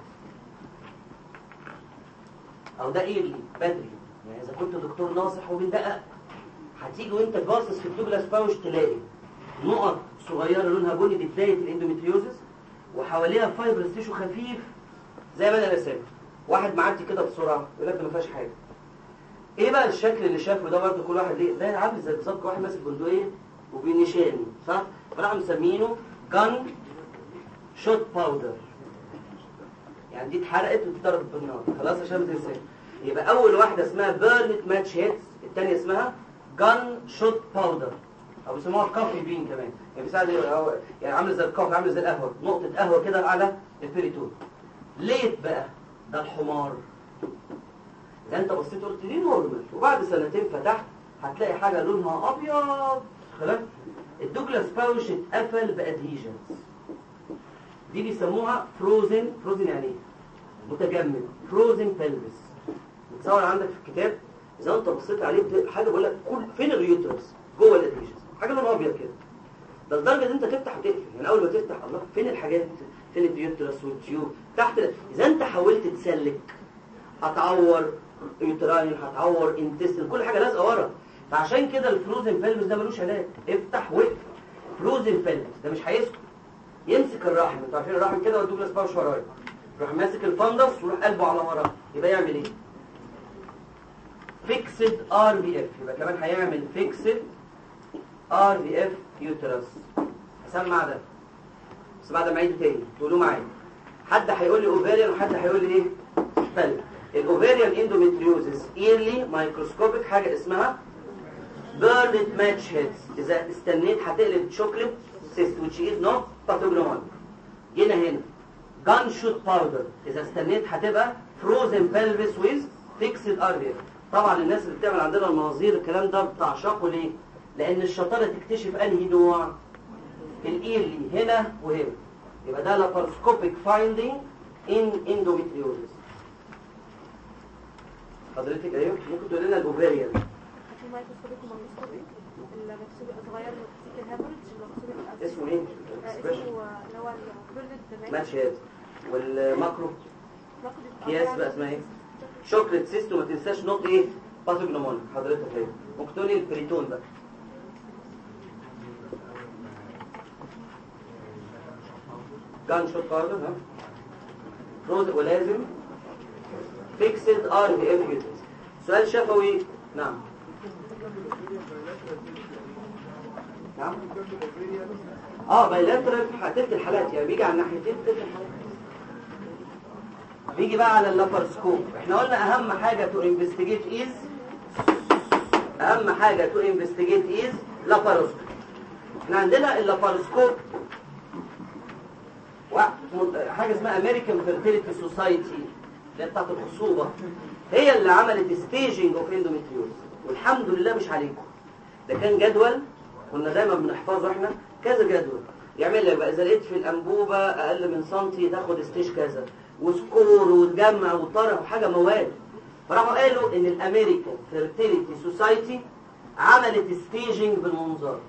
او ده ايه اللي بدري، يعني اذا كنت دكتور ناصح وبندقق هتيجي وانت باصص في الدوجلاس باوش تلاقي نقط صغيره لونها بني، دي بدايه الاندوميتريوزس، وحواليها فايبرس تيشو خفيف زي ما انا راسمه. واحد معدي كده بسرعه يقول لك ده ما فيهاش حاجه. ايه بقى الشكل اللي شافه ده؟ برضه كل واحد ليه ده عامل زي بالظبط واحد ماسك بندقيه وبينشاني، صح؟ فراحوا مسمينه جان شوت باودر. يعني دي اتحرقت واتضربت بالنار خلاص عشان ما تنساش. يبقى اول واحده اسمها بيرنت ماتش هيتس، الثانيه اسمها جان شوت باودر، او بيسموها كافي بين كمان. يعني بيساعد يعني عامل زي الكافي، عامل زي القهوه، نقطه قهوه كده على البريتون. ليت بقى ده الحمار. اذا انت بصيت قلت ليه نورمال، وبعد سنتين فتحت هتلاقي حاجه لونها ابيض خلاص. الدوجلاس باوش اتقفل بادهيجنز، دي بيسموها فروزن. فروزن يعني ايه؟ متجمد. فروزن بلفس متصور عندك في الكتاب. اذا انت بصيت عليه حاجه بقول لك كل فين الريوترس جوه الادهيجنز، حاجه لونها ابيض كده. ده لدرجه ان انت تفتح وتقفل، يعني اول ما تفتح الله فين الحاجات، فين الريوترس والتيوب تحت. اذا انت حاولت تسلك هتعور يوتراين، هتعور انتستين، كل حاجه لازقه ورا. فعشان كده الفروزن بلفس ده ملوش علاج. افتح واقفل. فروزن بلفس ده مش هيسكت، يمسك الرحم. انتوا عارفين الرحم كده والدوجلاس باوش ورايا، يروح ماسك الفندس ويروح قلبه على وراه. يبقى يعمل ايه؟ فيكسد ار في اف. يبقى كمان هيعمل فيكسد ار في اف يوترس. هسمع ده بس بعد ما اعيده تاني تقولوا معايا. حد هيقول لي اوفاريان وحد هيقول لي ايه؟ فل. الاوفاريان اندوميتريوزس ايرلي مايكروسكوبيك حاجه اسمها بيرنت ماتش هيدز. اذا استنيت هتقلب شوكليت سيست which is not pathognomonic. جينا هنا جان شوت باودر، اذا استنيت هتبقى فروزن بلفس ويز فيكسد ار في اف. طبعا الناس اللي بتعمل عندنا المناظير الكلام ده بتعشقه ليه؟ لان الشطاره تكتشف انهي نوع، الايرلي هنا وهنا. يبقى ده لابارسكوبيك فايندينج ان اندوميتريوزس. حضرتك ايوه ممكن تقول لنا الاوفاريان في مايكروسكوبيك ومايكروسكوبيك. المكسوبي الصغير مكسيك الهاموريدج، المكسوبي اسمه ايه؟ اسمه اللي هو البيرنت ماتش هيد. والماكرو كياس بقى اسمها ايه؟ شوكليت سيست. وما تنساش نوت ايه؟ باثوجنومونيك. حضرتك ايه؟ ممكن تقول لي البريتون بقى. جان شوت باودر ها فروز، ولازم فيكسد ار في اف يوترس. سؤال شفوي. نعم نعم اه بايلاترال تلت الحالات، يعني بيجي على الناحيتين تلت الحالات. نيجي بقى على اللابارسكوب. احنا قلنا اهم حاجه تو انفستيجيت از اهم حاجه تو انفستيجيت از لاباروسكوب. احنا عندنا اللابارسكوب حاجه اسمها امريكان فيرتيليتي سوسايتي اللي هي بتاعت الخصوبه، هي اللي عملت ستيجنج اوف اندوميتريوز، والحمد لله مش عليكم. ده كان جدول كنا دايما بنحفظه احنا، كذا جدول يعمل لك بقى اذا لقيت في الانبوبه اقل من سنتي تاخد ستيج كذا، وسكور وتجمع وطرح وحاجه مواد. فراحوا قالوا ان الامريكان فيرتيليتي سوسايتي عملت ستيجنج بالمنظار.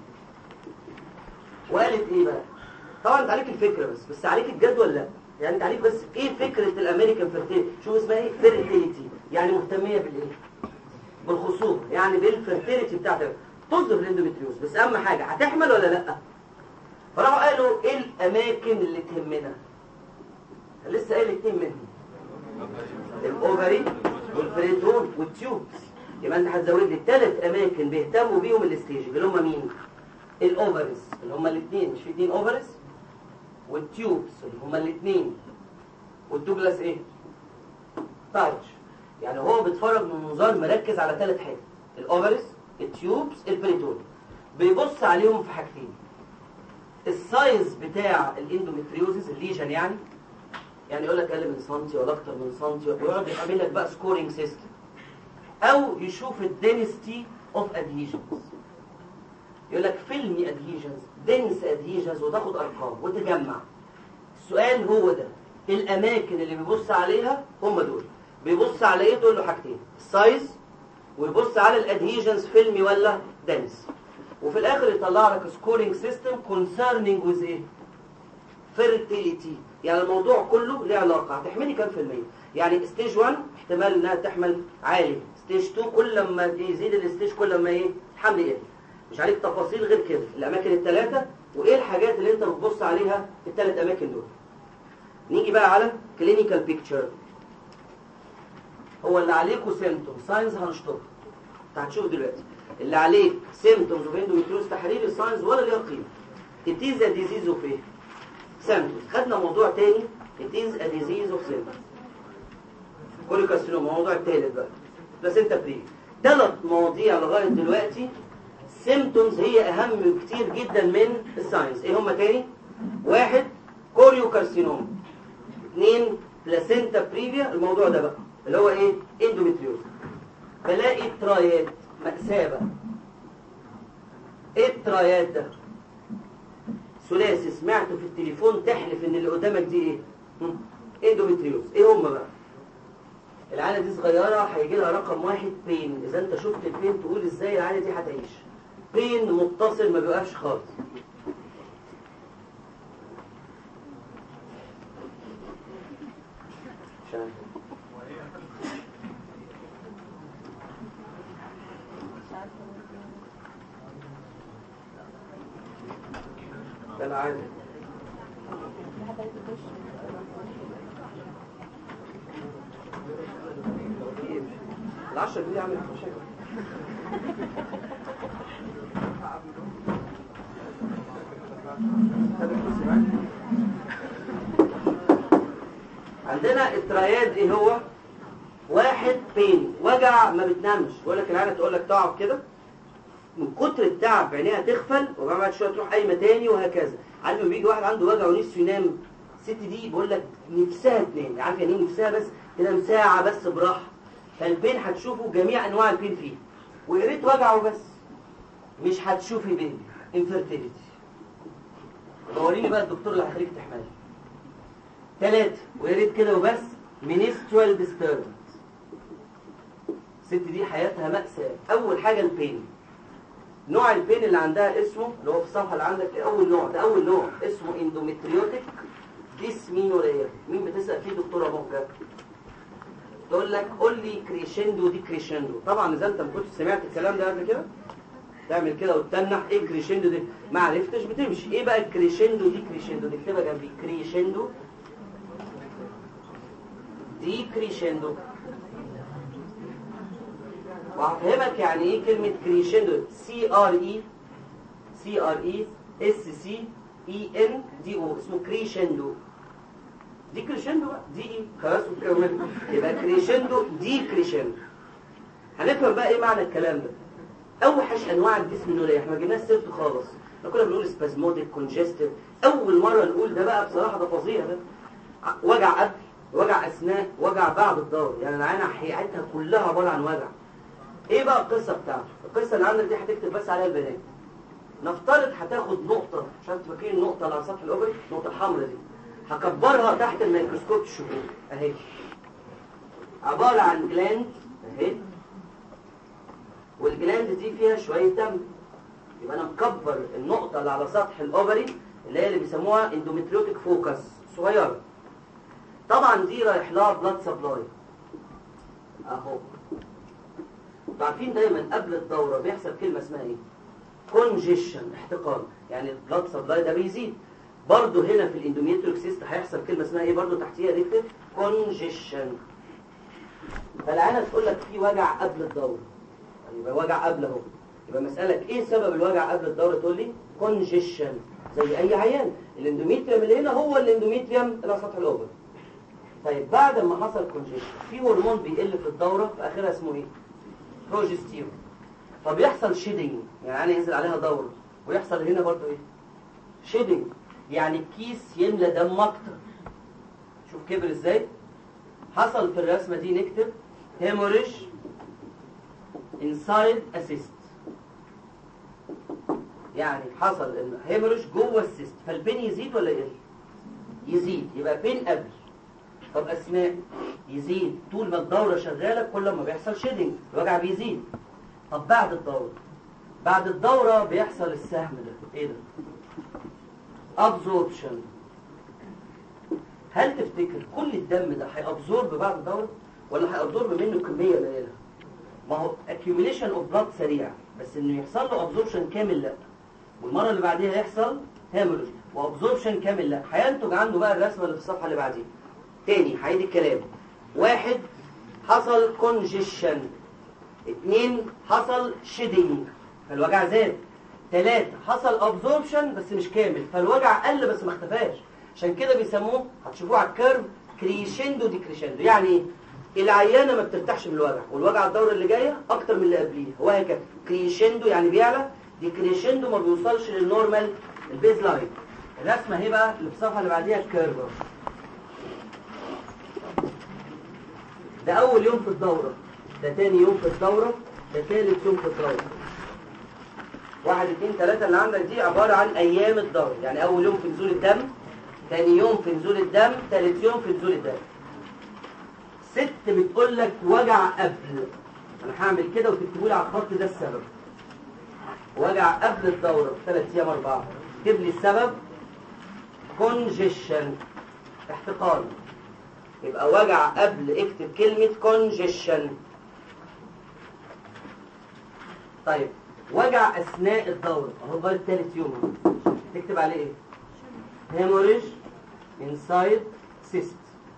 وقالت ايه بقى؟ طبعا انت عليك الفكره بس بس عليك الجدول لا. يعني انت عليك بس ايه فكره الامريكان فيرتيليتي؟ شوف اسمها ايه؟ فيرتيليتي، يعني مهتميه بالايه؟ بالخصوبه، يعني بالفيرتيليتي بتاعتك، تصدر الاندوميتريوز. بس اهم حاجه هتحمل ولا لا؟ فراحوا قالوا ايه الاماكن اللي تهمنا؟ لسه قايل اتنين منهم، الاوفري والفريتون والتيوبس. يبقى انت هتزود لي ثلاث اماكن بيهتموا بيهم الستيج اللي هم مين؟ الاوفريز اللي هم الاثنين، مش في اثنين اوفريز، والتيوبس اللي هم الاثنين، والدوجلاس ايه؟ تايتش. يعني هو بيتفرج من منظار مركز على ثلاث حاجات، الاوفريز، التيوبس، الفريتون. بيبص عليهم في حاجتين، السايز بتاع الاندوميتريوزيس الليجن، يعني يعني يقول لك اقل من سنتي ولا اكتر من سنتي، ويقعد يعمل لك بقى سكورينج سيستم. او يشوف الدنسيتي اوف ادهيجنز، يقول لك فيلمي ادهيجنز، دنس ادهيجنز، وتاخد ارقام وتجمع. السؤال هو ده، الاماكن اللي بيبص عليها هم دول. بيبص على ايه؟ تقول له حاجتين، السايز، ويبص على الادهيجنز فيلمي ولا دنس. وفي الاخر يطلع لك سكورينج سيستم كونسيرنينج ويز ايه؟ فيرتيليتي. يعني الموضوع كله له علاقه، هتحملي كام في الميه؟ يعني ستيج واحد احتمال انها تحمل عالي، ستيج اتنين كل ما يزيد الستيج كل ما ايه؟ الحمل يقل. مش عليك تفاصيل غير كده، الاماكن الثلاثه وايه الحاجات اللي انت بتبص عليها في الثلاث اماكن دول. نيجي بقى على كلينيكال بيكتشر. هو اللي عليكوا سيمتوم ساينز هنشطبها، انت هتشوف دلوقتي اللي عليك سيمتومز اوف اندوميتريوز تحرير الساينز ولا ليها قيمه. It is a disease of ايه؟ سيمتومز. خدنا موضوع تاني It is a disease of symptoms. كوليكارسينوما الموضوع الثالث بقى، بس انت بري. ثلاث مواضيع لغايه دلوقتي سيمتومز هي اهم كتير جدا من الساينس. ايه هما تاني؟ واحد كوريوكارسينوما، اثنين بلاسينتا بريفيا، الموضوع ده بقى اللي هو ايه؟ اندوميتريوز. بلاقي الترايات مأساة بقى. ايه الترايات ده؟ ثلاثي سمعته في التليفون تحلف ان اللي قدامك دي ايه؟ اندوميتريوز. ايه هم بقى؟ العينه دي صغيره هيجي لها رقم واحد بين. اذا انت شفت البين تقول ازاي العينه دي هتعيش. بين متصل ما بيوقفش خالص. عشان ده العادي. العشرة دي عملت مشاكل. عندنا التراياد ايه هو؟ واحد بين، وجع ما بتنامش. بقول لك العينه تقول لك تقعد كده من كتر التعب عينيها تغفل، وبعد شويه تروح قايمه تاني وهكذا. عارف لما بيجي واحد عنده وجع ونفسه ينام، الست دي بقول لك نفسها تنام، عارف يعني ايه نفسها؟ بس تنام ساعه بس براحه. فالبين هتشوفوا جميع انواع البين فيه، ويا ريت وجعه بس، مش هتشوفي بين انفيرتيليتي. دوريني بقى الدكتور اللي هيخليك تحملي. ثلاثة، ويا ريت كده وبس، منسترال ديستربنس. الست دي حياتها مأساة. أول حاجة البين. نوع البين اللي عندها اسمه اللي هو في الصفحة اللي عندك، أول نوع ده أول نوع اسمه اندوميتريوتيك ديسمينوريا. مين بتسأل فيه دكتورة مهجة؟ تقول لك قول لي كريشندو دي كريشندو. طبعا إذا أنت ما كنتش سمعت الكلام ده قبل كده تعمل كده وتتنح. إيه كريشندو دي؟ ما عرفتش بتمشي. إيه بقى الكريشندو دي كريشندو؟ نكتبها جنبي، كريشندو دي كريشندو. وهفهمك يعني ايه كلمة كريشندو. سي ار اي سي ار اي اس سي اي ان دي او، اسمه كريشندو. دي كريشندو بقى، دي ايه خلاص وتكمل، يبقى كريشندو دي كريشندو. هنفهم بقى ايه معنى الكلام ده. اوحش انواع الديسمينوريا احنا ما جبناش سيرته خالص، احنا كنا بنقول سبازموديك كونجستيف، اول مره نقول ده بقى بصراحه ده فظيع ده. وجع قبل، وجع اثناء، وجع بعد الدوره، يعني العينه حياتها كلها عباره عن وجع. ايه بقى القصه بتاعته؟ القصه اللي عندك دي هتكتب بس عليها البنات. نفترض هتاخد نقطه، مش عارف فاكرين النقطه اللي على سطح الاوبري، النقطه الحمراء دي هكبرها تحت الميكروسكوب تشوفوها اهي، عباره عن جلاند اهي، والجلاند دي فيها شويه دم، يبقى انا مكبر النقطه اللي على سطح الاوبري اللي هي اللي بيسموها اندوميتريوتيك فوكس صغيره. طبعا دي رايح لها بلاد سبلاي اهو. عارفين دايما قبل الدوره بيحصل كلمه اسمها ايه؟ كونجيشن، احتقان، يعني البلاد سبلاي ده بيزيد. برضه هنا في الاندوميتريوتيك سيست هيحصل كلمه اسمها ايه برضه تحتيها نكتب كونجيشن. فالعينه تقول لك في وجع قبل الدوره، يبقى وجع قبل اهو. يبقى مسألك ايه سبب الوجع قبل الدورة؟ تقول لي كونجيشن، زي اي عيان. الاندوميتريوم اللي هنا هو الاندوميتريوم اللي على سطح الاوبر. طيب بعد ما حصل كونجيشن في هرمون بيقل في الدورة في اخرها اسمه ايه؟ بروجستيرون. فبيحصل شيدنج، يعني ينزل عليها دورة، ويحصل هنا برضو ايه؟ شيدنج، يعني الكيس يملى دم اكتر. شوف كبر ازاي؟ حصل في الرسمة دي نكتب هيموريج inside assist، يعني حصل الهيموريج جوه السيست، فالبين يزيد ولا يقل؟ يزيد، يبقى بين قبل. طب اثناء يزيد، طول ما الدوره شغاله كل ما بيحصل شيدنج الوجع بيزيد. طب بعد الدوره، بعد الدوره بيحصل السهم ده، ايه ده؟ ابزوربشن. هل تفتكر كل الدم ده هيابزورب بعد الدوره ولا هيابزورب منه كميه قليله؟ ما هو accumulation of blood سريع، بس انه يحصل له absorption كامل لا، والمره اللي بعديها يحصل هيموريج وابزوربشن كامل لا. هينتج عنده بقى الرسمه اللي في الصفحه اللي بعديها. تاني هعيد الكلام. واحد، حصل كونجيشن. اتنين، حصل شيدنج فالوجع زاد. تلاتة، حصل ابزوربشن بس مش كامل فالوجع قل بس ما اختفاش. عشان كده بيسموه، هتشوفوه على الكيرف، كريشندو ديكريشندو. يعني ايه؟ العيانه ما بترتاحش من الوجع، والوجع الدوره اللي جايه اكتر من اللي قبليها، وهكذا. كريشندو يعني بيعلى، ديكريشندو ما بيوصلش للنورمال البيز لاين. الرسمه اهي بقى اللي في الصفحه اللي بعديها الكيرف. ده اول يوم في الدوره، ده تاني يوم في الدوره، ده ثالث يوم في الدوره. واحد اتنين تلاته اللي عندك دي عباره عن ايام الدوره، يعني اول يوم في نزول الدم، تاني يوم في نزول الدم، ثالث يوم في نزول الدم. ست بتقول لك وجع قبل، انا هعمل كده وتكتبوا لي على الخط ده السبب. وجع قبل الدوره ثلاث ايام اربعه، اكتب لي السبب كونجيشن، احتقان. يبقى وجع قبل اكتب كلمه كونجيشن. طيب وجع اثناء الدوره اهو بقى الثالث يوم، تكتب عليه ايه؟ هيموريج انسايد سيست.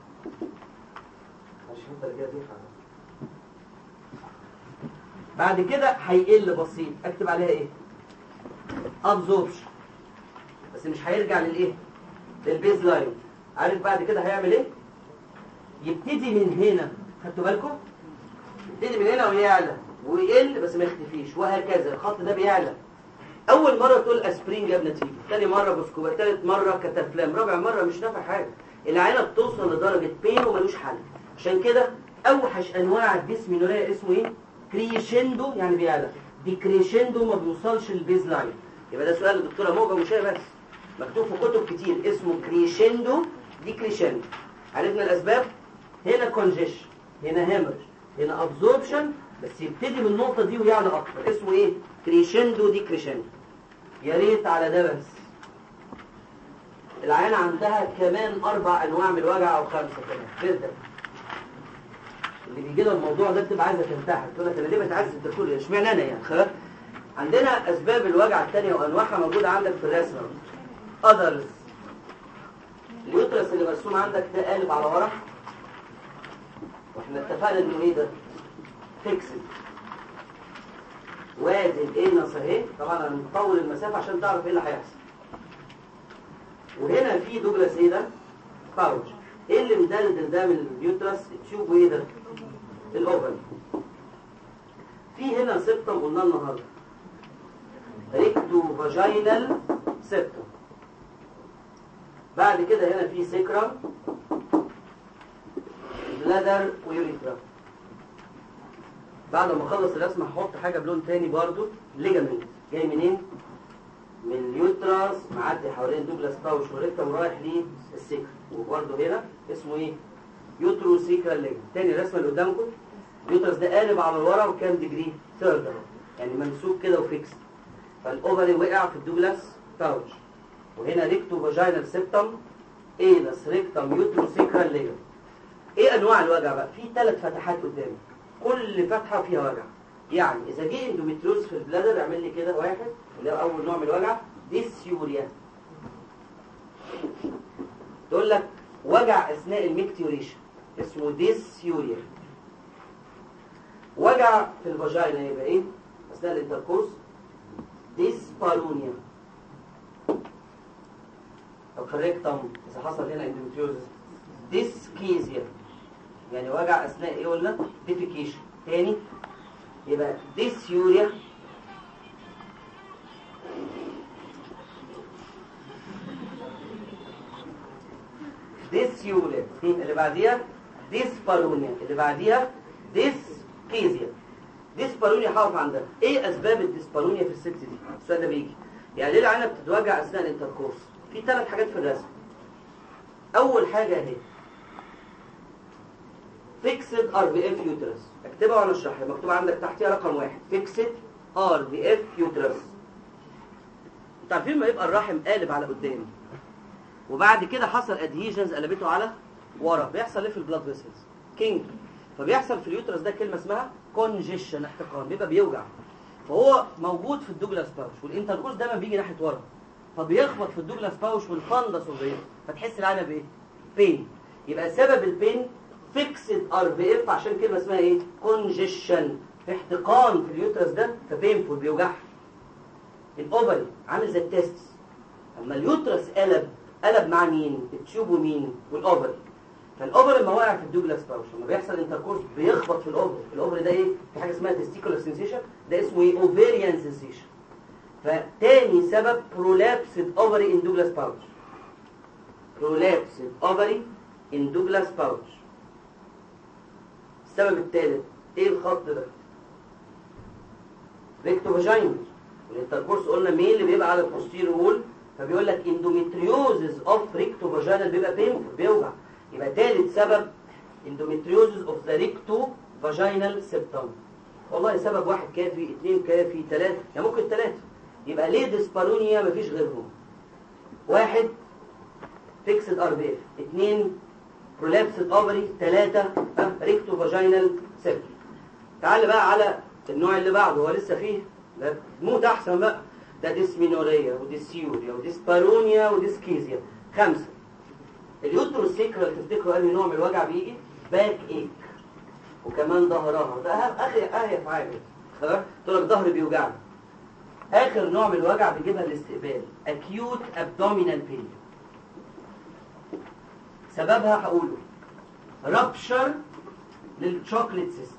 بعد كده هيقل بسيط، اكتب عليها ايه؟ ابزوربشن، بس مش هيرجع للايه؟ للبيز لاين. عارف بعد كده هيعمل ايه؟ يبتدي من هنا، خدتوا بالكم؟ يبتدي من هنا ويعلى ويقل بس ما يختفيش، وهكذا. الخط ده بيعلى. اول مره تقول اسبرين جاب نتيجه، ثاني مره بوسكوبا، ثالث مره كتافلام، رابع مره مش نافع حاجه. العينه بتوصل لدرجه بين وملوش حل. عشان كده اوحش انواع الديسمينوريا اسمه ايه؟ كريشندو يعني بيعلى، ديكريشندو ما بيوصلش للبيز لاين. يبقى ده سؤال الدكتوره موجه ومش هي بس، مكتوب في كتب كتير اسمه كريشندو ديكريشندو. عرفنا الاسباب؟ هنا كونجيشن، هنا هيموريج، هنا ابزوربشن، بس يبتدي من النقطه دي ويعلى اكتر. اسمه ايه؟ كريشندو ديكريشندو. يا ريت على ده بس. العيانه عندها كمان اربع انواع من الوجع او خمسه كمان غير ده. اللي بيجي لها الموضوع ده بتبقى عايزه تنتحر، تقول لك انا ليه بتعذب الدكتور؟ اشمعنى انا يعني؟ خلاص. عندنا اسباب الوجع الثانيه وانواعها موجوده عندك في الرسمه. اذرز، اليوترس اللي مرسوم عندك ده قالب على ورا، واحنا اتفقنا انه ايه ده؟ فيكسد. وادي الانس اهي، طبعا انا مطول المسافه عشان تعرف ايه اللي هيحصل. وهنا في دوجلاس ايه ده؟ باوج. ايه اللي مدلدل ده من اليوترس؟ تشوفوا ايه ده؟ الاوفري. في هنا سبتم قلنا النهارده، ريكتو فاجينال سبتم. بعد كده هنا في سيكرم، بلادر ويوريثرا. بعد ما اخلص الرسمه هحط حاجه بلون تاني برضو، ليجامنت جاي منين؟ من اليوتراس معدي حوالين دوجلاس باوش وريكتم رايح للسيكرم، وبرضو هنا اسمه ايه؟ يوترو سيكرال ليجامنت. تاني الرسمه اللي قدامكم، اليوتراس ده قالب على الورا وكام ديجري؟ ثيرد اهو، يعني ممسوك كده وفيكس. فالاوفري وقع في الدوجلاس باوش، وهنا ريكتو فاجينال سيبتم ايلس ريكتم يوترو سيكرال ليجامنت. ايه انواع الوجع بقى؟ في ثلاث فتحات قدامي، كل فتحه فيها وجع. يعني اذا جه اندوميتريوز في البلادر اعمل لي كده واحد، اللي هو اول نوع من الوجع ديسيوريا. تقول لك وجع اثناء الميكتيوريشن اسمه ديسيوريا. وجع في الفاجينا يبقى ايه؟ اثناء الانتركورس ديسبارونيا. طب في الريكتم اذا حصل هنا اندوميتريوز ديسكيزيا، يعني وجع اثناء ايه قلنا؟ ديفيكيشن. تاني يبقى ديسيوريا. ديسيوريا اللي بعديها ديسبارونيا، اللي بعديها ديسكيزيا. ديسبارونيا هقف عندها. ايه اسباب الديسبارونيا في الست دي؟ السؤال ده بيجي. يعني ليه العينه بتتوجع اثناء الانتركورس؟ في ثلاث حاجات في الرسم. اول حاجه اهي فيكسد ار بي اف يوترس. اكتبها وانا اشرحها، مكتوب عندك تحتيها رقم واحد، فيكسد ار بي اف يوترس. انتوا عارفين لما يبقى الرحم قالب على قدام وبعد كده حصل ادهيجنز قلبته على ورا، بيحصل ايه في البلاد فيسلز؟ كينج. فبيحصل في اليوترس ده كلمه اسمها كونجيشن، احتقان، بيبقى بيوجع. فهو موجود في الدوجلاس باوش، والانتركورس دايما بيجي ناحيه ورا، فبيخبط في الدوجلاس باوش والفندس والبيض، فتحس العينه بايه؟ بين. يبقى سبب البين فيكسد ار بي اف، عشان كلمه اسمها ايه؟ كونجيشن، احتقان في اليوترس ده، فبينفول بيوجعها. الاوفري عامل زي التستس، اما اليوترس قلب قلب مع مين؟ التيوب ومين؟ والاوفري. فالاوفري لما وقع في الدوجلاس باوش لما بيحصل انتركورس بيخبط في الاوفري. الاوفري ده ايه؟ في حاجه اسمها تستيكولار سنسيشن، ده اسمه ايه؟ اوفيريان سنسيشن. فتاني سبب prolapsed ovary in Douglas pouch. prolapsed ovary in Douglas pouch. السبب الثالث ايه الخط ده؟ ريكتو فاجينال. والانتركورس قلنا مين اللي بيبقى على البوستيريور وول، فبيقول لك endometriosis of recto vaginal بيبقى painful بيوجع. يبقى ثالث سبب endometriosis of the recto vaginal septum. والله سبب واحد كافي، اثنين كافي، ثلاثة، يعني ممكن ثلاثة. يبقى ليه ديسبارونيا مفيش غيرهم؟ واحد فيكسد ار بي اف، اثنين برولابسد اوفري، ثلاثة ريكتو فاجينال سيبتم. تعال بقى على النوع اللي بعده، هو لسه فيه ده موت احسن بقى، ده ديسمينوريا وديسيوريا وديسبارونيا وديسكيزيا. خمسة. اليوتروس سيكرال تفتكروا انهي نوع من الوجع بيجي؟ باك ايك، وكمان ظهرها، ده اخر اهيف حاجه. خلاص تقول لك ظهري بيوجعني. اخر نوع من الوجع بيجيبها الاستقبال، acute abdominal pain. سببها هقوله rupture للشوكليت سيست.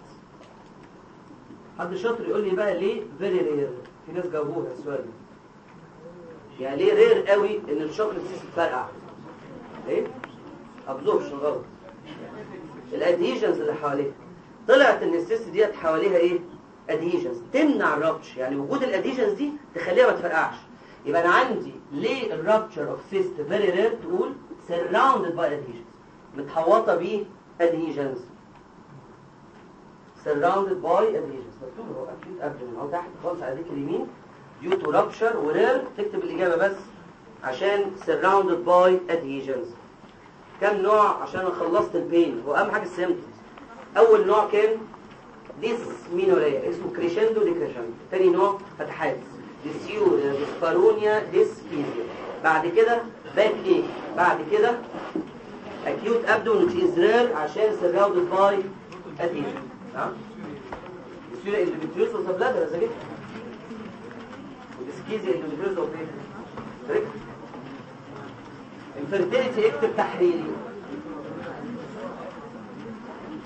حد شاطر يقول لي بقى ليه فيري رير؟ في ناس جاوبوها السؤال ده. يعني ليه رير قوي ان الشوكليت سيست تفرقع؟ ليه؟ ابزوربشن غلط. الادهيجنز اللي حواليها، طلعت ان السيست ديت حواليها ايه؟ ادهيجنز تمنع الرابتشر، يعني وجود الادهيجنز دي تخليها ما تفرقعش. يبقى انا عندي ليه الرابتشر اوف سيست فيري رير؟ تقول surrounded by adhesions، متحوطه بيه adhesions. surrounded by adhesions مكتوب اهو acute abdomen اهو تحت خالص على ذيك اليمين due to rupture ورير، تكتب الاجابه بس عشان surrounded by adhesions. كم نوع عشان انا خلصت البين؟ هو اهم حاجه السيمبتومز. اول نوع كان ديسمينوريا اسمه كريشندو ديكريشندو. ثاني نوع فتحات ديسيوريا ديسبارونيا ديسكيزيا. بعد كده باك ايه، بعد كده acute abdomen which is rare عشان surrounded by adhesion. تمام؟ ديسيوريا اندوميتريوز وسبلادر زي كده، وديسكيزيا اندوميتريوز وبريك. infertility اكتب تحريري.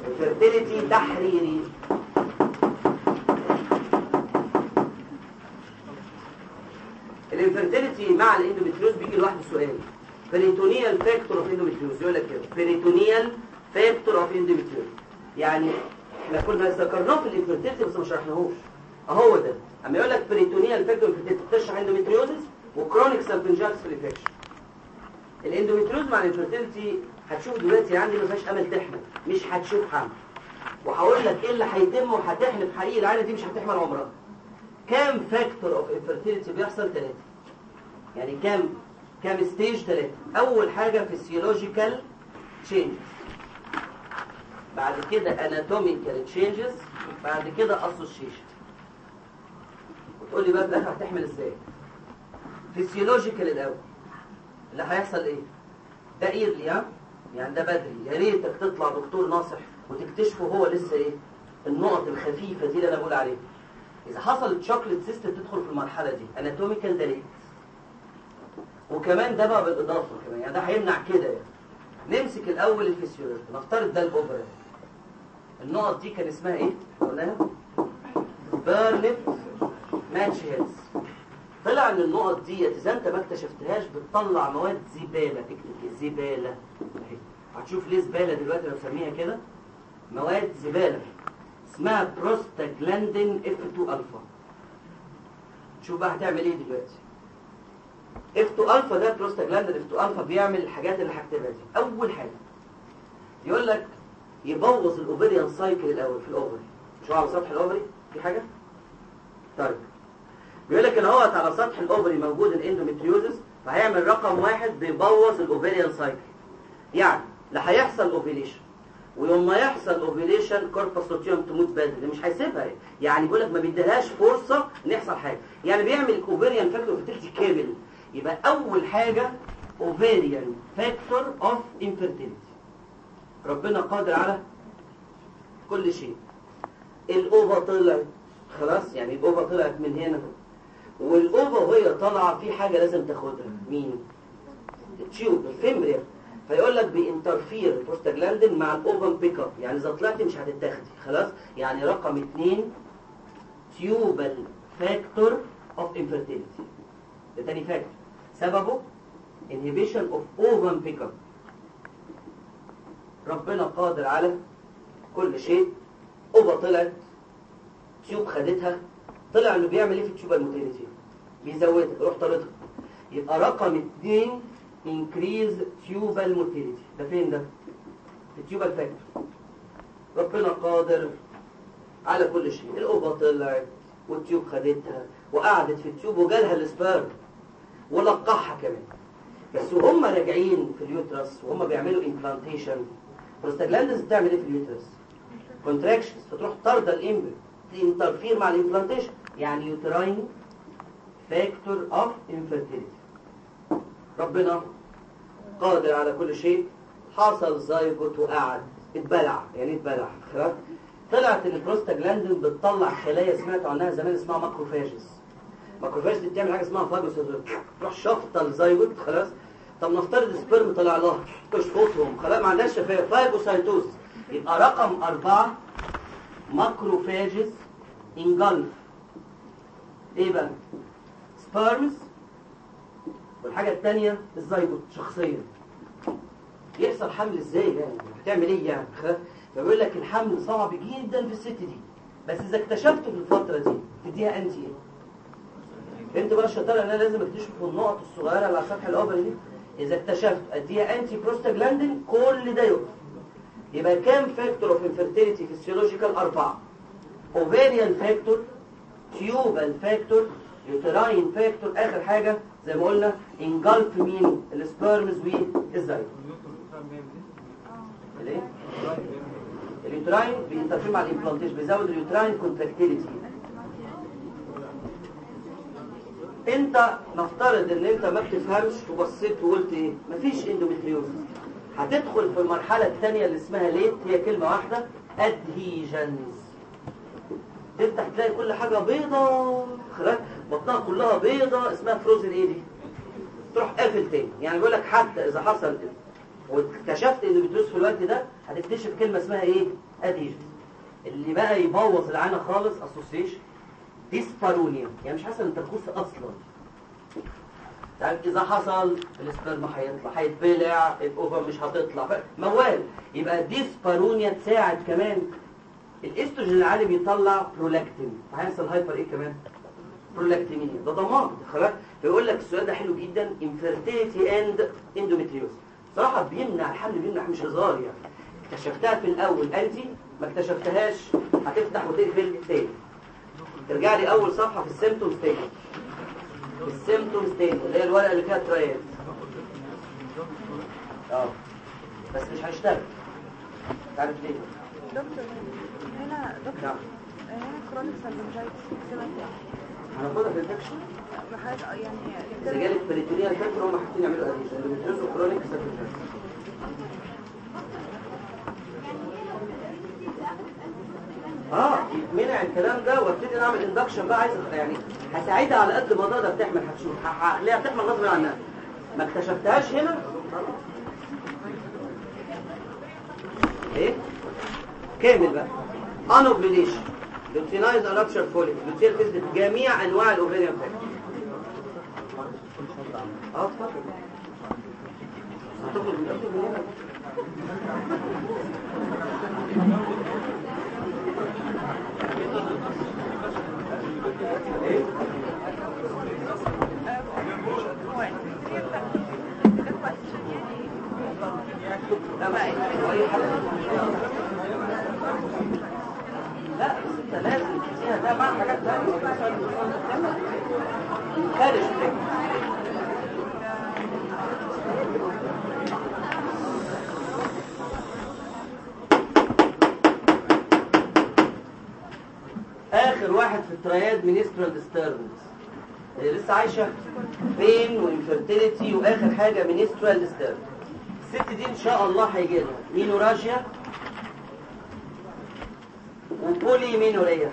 فيرتيليتي تحريري. الانفيرتيليتي مع الاندوميتريوز بيجي لوحده سؤال، بريتونيال فاكتور اوف اندوميتريوز، يقول لك كده بريتونيال فاكتور اوف اندوميتريوز. يعني احنا كنا ذكرناه في الانفيرتيليتي بس ما شرحناهوش اهو ده. اما يقول لك بريتونيال فاكتور بتشرح اندوميتريوزس وكرونيك سالفنجاتس في الانفكشن. الاندوميتريوز مع الانفيرتيليتي هتشوف دلوقتي عندي ما فيهاش امل تحمل، مش هتشوف حمل، وهقول لك ايه اللي هيتم وهتحلف حقيقي العيله دي مش هتحمل عمرها. كام فاكتور اوف انفيرتيليتي بيحصل؟ ثلاثه. يعني كام كام ستيج؟ ثلاثه. اول حاجه فيسيولوجيكال تشينجز، بعد كده اناتوميكال تشينجز، بعد كده اسوشيشن. وتقول لي بقى في الاخر هتحمل ازاي؟ فيسيولوجيكال الاول اللي هيحصل ايه؟ ده ايرلي، ها يعني ده بدري، يا ريتك تطلع دكتور ناصح وتكتشفه هو لسه ايه النقط الخفيفه دي اللي انا بقول عليها. اذا حصلت شوكليت سيست تدخل في المرحله دي اناتوميكال، ده ليه؟ وكمان ده بقى بالاضافه كمان، يعني ده هيمنع كده. يعني نمسك الاول الفسيولوجي، نفترض ده الاوبرا، النقط دي كان اسمها ايه؟ قلناها بيرنت ماتش هيلز. طلع ان النقط دي اذا انت ما اكتشفتهاش بتطلع مواد زباله. اكتب كده زباله اهي، هتشوف ليه زباله دلوقتي انا بسميها كده، مواد زباله اسمها بروستاجلاندين اف اتنين الفا. شوف بقى هتعمل ايه دلوقتي. اف اتنين الفا ده بروستاجلاندين اف اتنين الفا بيعمل الحاجات اللي هكتبها دي. اول حاجه يقول لك يبوظ الاوفريان سايكل الاول في الاوفري. مش هو على سطح الاوفري في حاجه؟ طيب بيقول لك ان هو على سطح الاوفري موجود الاندوميتريوزس، فهيعمل رقم واحد بيبوظ الاوفريان سايكل. يعني لا هيحصل اوفيليشن، ويوم ما يحصل اوفيليشن كوربس لوتيوم تموت بدري، مش هيسيبها. يعني بيقول لك ما بيديلهاش فرصه ان يحصل حاجه، يعني بيعمل اوفريان فاكتور فيرتيليتي كامل. يبقى اول حاجه اوفريان فاكتور اوف انفيرتيليتي. ربنا قادر على كل شيء. الاوفا طلعت خلاص، يعني الاوفا طلعت من هنا، والاوفا وهي طالعه في حاجه لازم تاخدها. مين؟ التيوب الفيمبريا. فيقول لك بانترفير البروستاجلاندين مع الاوفن بيك اب، يعني اذا طلعتي مش هتتاخدي خلاص. يعني رقم اثنين تيوبال فاكتور اوف انفيرتيليتي، ده تاني فاكتور سببه انهبيشن اوف اوفن بيك اب. ربنا قادر على كل شيء. اوفا طلعت، تيوب خدتها، طلع انه بيعمل ايه في التيوبال موتيليتي؟ بيزودها، يروح طاردها. يبقى رقم اثنين increase tubal motility. ده فين ده؟ في التيوبال فاكتور. ربنا قادر على كل شيء. الأوفا طلعت والتيوب خدتها وقعدت في التيوب وجالها السبيرم ولقحها كمان. بس وهم راجعين في اليوترس وهم بيعملوا امبلانتيشن، بروستاجلاندز بتعمل ايه في اليوترس؟ كونتراكشنز، فتروح طارده الامبريو تنترفير مع الامبلانتيشن. يعني يوتراين فاكتور اوف انفيرتيليتي. ربنا قادر على كل شيء. حصل زيجوت وقعد اتبلع، يعني اتبلع خلاص. طلعت ان البروستاجلاندين بتطلع خلايا سمعتوا عنها زمان اسمها ماكروفاجز. ماكروفاجز دي بتعمل حاجه اسمها فاجوسيتوز، تروح شفطه الزيجوت خلاص. طب نفترض سبرم طلع لها تشفطهم خلاص، ما عندهاش شفايف، فاجوسيتوز. يبقى رقم أربعة ماكروفاجز انجلف ايه بقى؟ سبرمز. والحاجة الثانية الزيجوت شخصيا. يحصل حمل ازاي يعني؟ هتعمل ايه يعني؟ فبيقول لك الحمل صعب جدا في الست دي، بس اذا اكتشفته في الفترة دي تديها انتي ايه؟ انت بقى الشطارة ان انا لازم اكتشف النقط الصغيرة اللي على سطح الاوفري دي. اذا اكتشفت اديها انتي بروستاجلاندين كل ده يقف. يبقى كام فاكتور اوف انفيرتيليتي فيسيولوجيكال؟ أربعة. اوفيريان فاكتور، تيوبال فاكتور، يوتراين فاكتور، اخر حاجة زي ما قلنا انجلف مين؟ السبيرمز والزيجوت. الايه؟ اليوتراين بينترفير مع الامبلانتيشن، بيزود اليوتراين كونتراكتيليتي. انت نفترض ان انت ما بتفهمش وبصيت وقلت ايه؟ مفيش اندوميتريوزس. هتدخل في المرحلة الثانية اللي اسمها ليت، هي كلمة واحدة ادهيجنز. تفتح تلاقي كل حاجة بيضة خلاص، بطنها كلها بيضة، اسمها فروزن ايه دي؟ تروح قافل تاني. يعني بيقول لك حتى اذا حصل واكتشفت اندوميتريوز في الوقت ده هتكتشف كلمه اسمها ايه؟ اديجنز. اللي بقى يبوظ العانه خالص اسوسيشن ديسبارونيا، يعني مش حاسه ان الترخيص اصلا. يعني اذا حصل السبرم هيطلع هيتبلع، الاوفر مش هتطلع، موال. يبقى ديسبارونيا تساعد كمان الاستروجين العالي بيطلع برولاكتين، فهيحصل هايبر ايه كمان؟ برولاكتينيا. ده ضمان خلاص. فيقول لك السؤال ده حلو جدا، انفيرتيليتي اند اندوميتريوز. صراحه بيمنع الحمل، بيمنع مش هزار يعني. اكتشفتها في الاول انت، ما اكتشفتهاش هتفتح وتقفل تاني. ترجع لي اول صفحه في السيمتومز تاني، السيمتومز تاني اللي هي الورقه اللي فيها ترايات. اه بس مش هيشتغل. عارف ليه؟ دكتور هنا دكتور نعم. هنا كرونيك سالمونجايتس سمعت هناخدها في الانفكشن. بحاجه يعني اذا جالك بريتونيا الفكر هم حاطين يعملوا اديشن اللي بيدرسوا كرونيك سالمونجايتس. اه يتمنع الكلام ده وابتدي نعمل اندكشن بقى. عايز يعني هساعدها على قد ما تقدر تحمل، هتشوف هتلاقيها بتحمل غصب عنها. ما اكتشفتهاش هنا ايه كامل بقى. انوبليشن لوتينايز ارابشر فوليك لوتيل فيزيت جميع انواع الاوفيريان فاكتور. اه اتفضل هتخرج من الأكل من هنا. ايه لا ما اي حاجه. لا بس انت لازم تديها ده مع حاجات ثانيه خارج منك. اخر واحد في الترياد منسترال ديستربنس، هي لسه عايشه بين وانفيرتيليتي، واخر حاجه منسترال ديستربنس. الست دي ان شاء الله هيجي لها مينوراجيا وبولي مينوريا.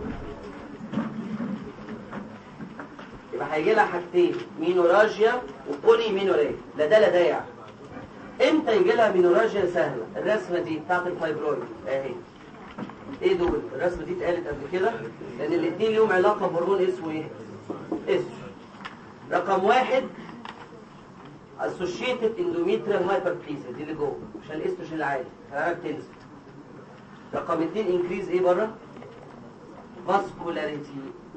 يبقى هيجي لها حاجتين، مينوراجيا وبولي مينوريا، لا ده لا ده. يعني امتى يجي لها مينوراجيا؟ سهله، الرسمه دي بتاعت الفايبرويد اهي. ايه دول؟ الرسمه دي اتقالت قبل كده لان الاثنين ليهم علاقه بهرمون اسمه ايه؟ اسمه رقم واحد associated endometrial hyperplasia، دي اللي جوه عشان الاستروجين العالي الحراره بتنزل. رقم اثنين انكريز ايه بره؟ فاسكولاريتي.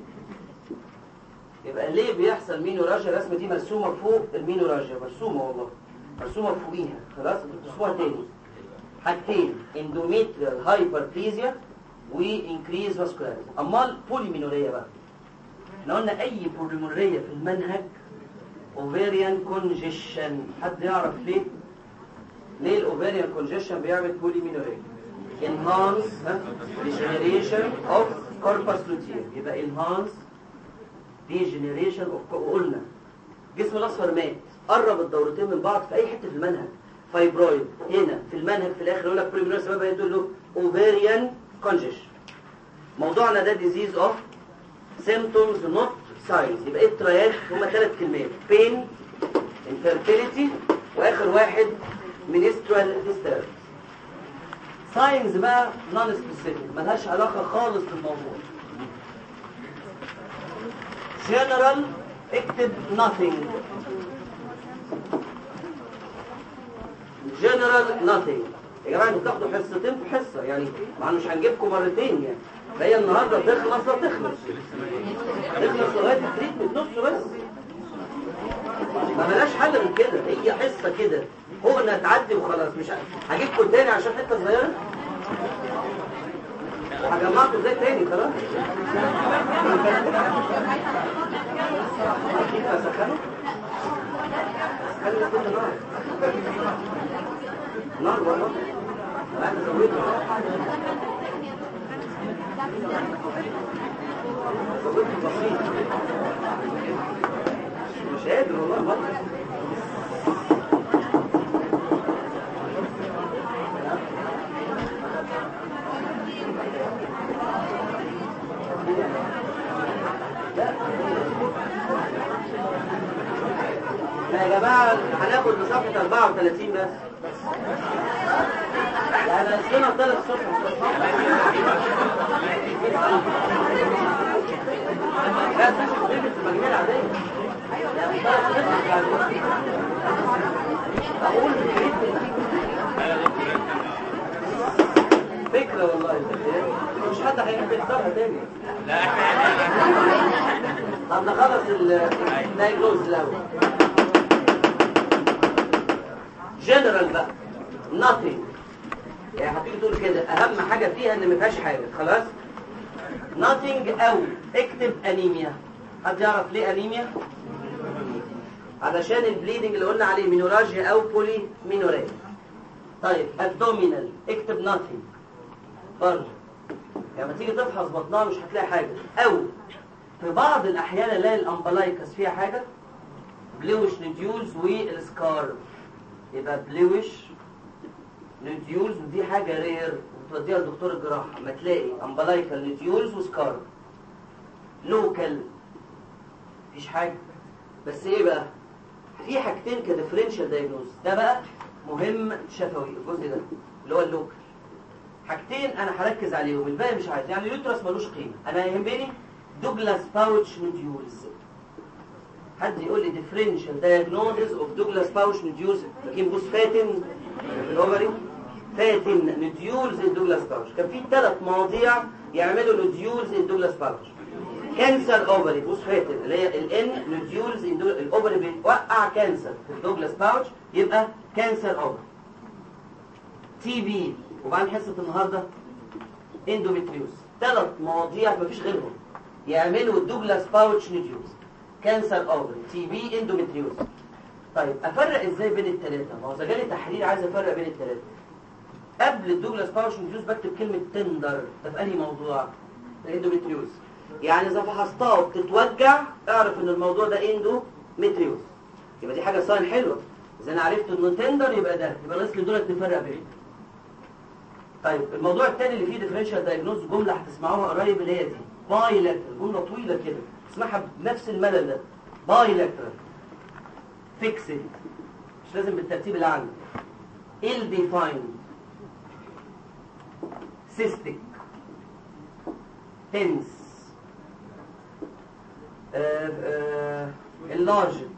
يبقى ليه بيحصل مينوراجيا؟ الرسمه دي مرسومه فوق المينوراجيا، مرسومه والله مرسومه فوقيها، خلاص تشوفوها تاني. حاجتين، اندوميتريال هايبربليزيا وانكريز فاسكولاريتي. امال بوليمينوريا بقى، احنا قلنا اي بوليمينوريا في المنهج اوفيريان كونجيشن. حد يعرف ليه؟ ليه الاوفيريان كونجيشن بيعمل بوليمينوريا؟ enhance degeneration of corpus luteum. يبقى enhance degeneration of. وقلنا جسم الاصفر مات، قرب الدورتين من بعض في اي حته في المنهج. فايبرويد هنا في المنهج في الاخر يقول لك بريمينور سبب يدل له اوفيريان كونجيشن. موضوعنا ده ديزيز اوف سيمبتومز نوت ساينز. يبقى ايه التريات؟ هما ثلاث كلمات، بين، انفيرتيليتي، واخر واحد منسترال ديستربنس. ساينز بقى نون سبيسيفيك، ملهاش علاقه خالص بالموضوع. جنرال اكتب nothing. جنرال nothing. يا جماعه انتوا بتاخدوا حصتين في حصه يعني، ما مش هنجيبكم مرتين يعني. فهي النهارده تخلص لا تخلص تخلص لغايه التريتمنت نص بس، ما بلاش حل من كده. هي حصه كده حقنه تعدي وخلاص. مش هجيبكم تاني عشان حته صغيره، هجمعكم ازاي تاني؟ خلاص اسخنوا خلي كل نار نار والله. انا زودت زودت بسيط، مش قادر والله مرة. لا يا جماعة هناخد بصفحة أربعة وثلاثين بس. لا انا السنه ثلاث الصبح لا تشوف بيبي في المجموعه العاديه. اقول فكره والله مش حد هيحب يختارها تاني. لا طب نخلص الدايجنوز الاول. جنرال بقى nothing، يعني هتيجي تقول كده اهم حاجه فيها ان ما فيهاش حاجه خلاص. nothing او اكتب انيميا. حد يعرف ليه انيميا؟ علشان البليدنج اللي قلنا عليه مينوراجيا او بولي مينوريا. طيب ابدومينال اكتب nothing برضه، يعني لما تيجي تفحص بطنها مش هتلاقي حاجه. او في بعض الاحيان الاقي الامبلايكس فيها حاجه، بلوش نديولز والسكار، يبقى بلوش نديولز ودي حاجه رير وتوديها لدكتور الجراحه اما تلاقي امبلايكال نديولز وسكار. لوكال مفيش حاجه، بس ايه بقى؟ في حاجتين كديفرنشال دايجنوز، ده بقى مهم شفوي الجزء ده اللي هو اللوكال. حاجتين انا هركز عليهم، الباقي مش عايز، يعني اليوترس ملوش قيمه، انا يهمني دوجلاس باوتش نديولز. حد يقول لي differential diagnosis of Douglas pouch nodules. لكن بص فاتن الاوفري، فاتن nodules in Douglas pouch. كان في ثلاث مواضيع يعملوا nodules in Douglas pouch. كانسر اوفري، بص فاتن اللي هي الان nodules in الاوفري بيوقع كانسر في الدوجلاس باوتش يبقى كانسر اوفري. تي بي، وبعدين حصه النهارده اندوميتريوس. ثلاث مواضيع مفيش غيرهم يعملوا الدوجلاس باوتش nodules. كانسر اوفري، تي بي، اندوميتريوز. طيب افرق ازاي بين الثلاثه؟ ما هو اذا جالي تحليل عايز افرق بين الثلاثه. قبل الدوجلاس باوتش نوديوز بكتب كلمه تندر، ده في انهي موضوع؟ الاندوميتريوز. يعني اذا فحصتها وبتتوجع اعرف ان الموضوع ده اندوميتريوز، يبقى دي حاجه صاين حلوه. اذا انا عرفت انه تندر يبقى ده، يبقى ناقص لي دول نفرق بينهم. طيب الموضوع الثاني اللي فيه ديفرنشال دايجنوز، جمله هتسمعوها قريب اللي هي دي بايلاترال، جمله طويله كده اسمعها بنفس الملل ده. بايلاترال فيكسد، مش لازم بالترتيب اللي عندك. ال ديفايند سيستيك تنس enlarged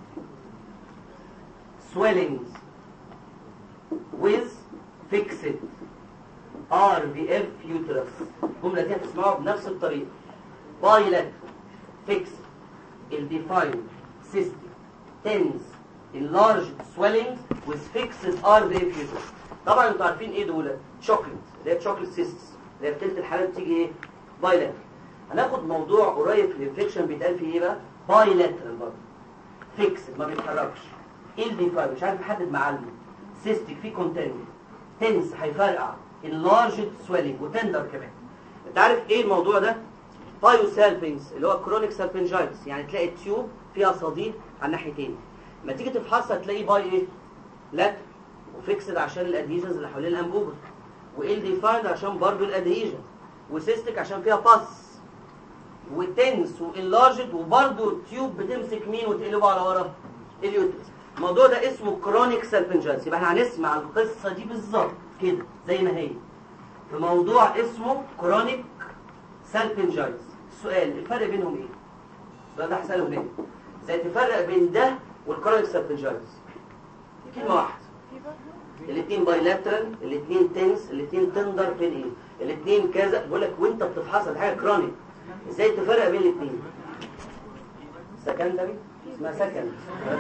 swellings with fixed ار في اف uterus. الجمله دي هتسمعوها بنفس الطريقه. bilateral fixed الديفايند cystic tense enlarged swellings with fixed ار في اف uterus. طبعا انتوا عارفين ايه دول؟ شوكليت، اللي هي شوكليت سيستس، اللي هي في تلت الحالات بتيجي ايه؟ bilateral. هناخد موضوع قريب في الانفكشن بيتقال فيه ايه بقى؟ بايلاترال برضه. فيكسد ما بيتحركش. الديفايند مش عارف احدد معالمه. سيستيك في كونتينيو. تنس هيفرقع. انلارجد سويلنج وتندر كمان. انت عارف ايه الموضوع ده؟ بايوسالفينجز اللي هو كرونيك سالفنجايتس، يعني تلاقي التيوب فيها صديد على الناحيتين. لما تيجي تفحصها تلاقي باي ايه؟ لات وفيكسد عشان الادهيجنز اللي حوالين الانبوبه. والديفايند عشان برضه الادهيجن. وسيستيك عشان فيها باس. وتنس وانلارجد وبرضه التيوب بتمسك مين وتقلبه على ورا؟ اليوترس. الموضوع ده اسمه كرونيك سالفنجايتس. يبقى احنا هنسمع القصه دي بالظبط كده زي ما هي في موضوع اسمه كرونيك سالفنجايتس. السؤال الفرق بينهم ايه؟ السؤال ده هسأله هناك. ازاي تفرق بين ده والكرونيك سالفنجايتس؟ كلمه واحده. الاثنين بايلاترال، الاثنين تنس، الاثنين تندر، فين ايه؟ الاثنين كذا. بقول لك وانت بتفحصها دي حاجه كرونيك. ازاي تفرق بين الاثنين؟ سكندري اسمها سكند.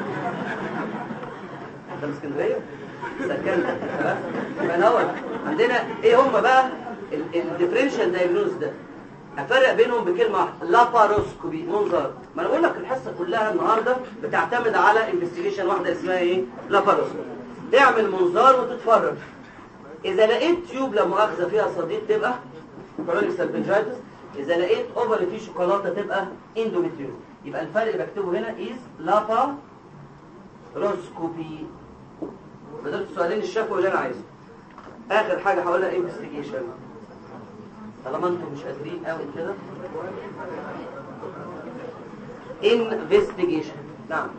انت من اسكندريه؟ سكندري خلاص. يبقى نور عندنا ايه هم بقى الديفرنشال دايجنوز ده؟ افرق بينهم بكلمه واحده، لاباروسكوبي، منظار. ما انا بقول لك الحصه كلها النهارده بتعتمد على انفستيجيشن واحده اسمها ايه؟ لاباروسكوبي. تعمل منظار وتتفرج. اذا لقيت تيوب لا مؤاخذه فيها صديد تبقى كرونيك سالفنجايتس، اذا لقيت اوفر فيه شوكولاته تبقى اندوميتريوز. يبقى الفرق اللي بكتبه هنا از لاباروسكوبي. بدل السؤالين الشفوي اللي انا عايزه. اخر حاجه هقولها انفستيجيشن، طالما انتم مش قادرين قوي كده. انفستيجيشن. نعم.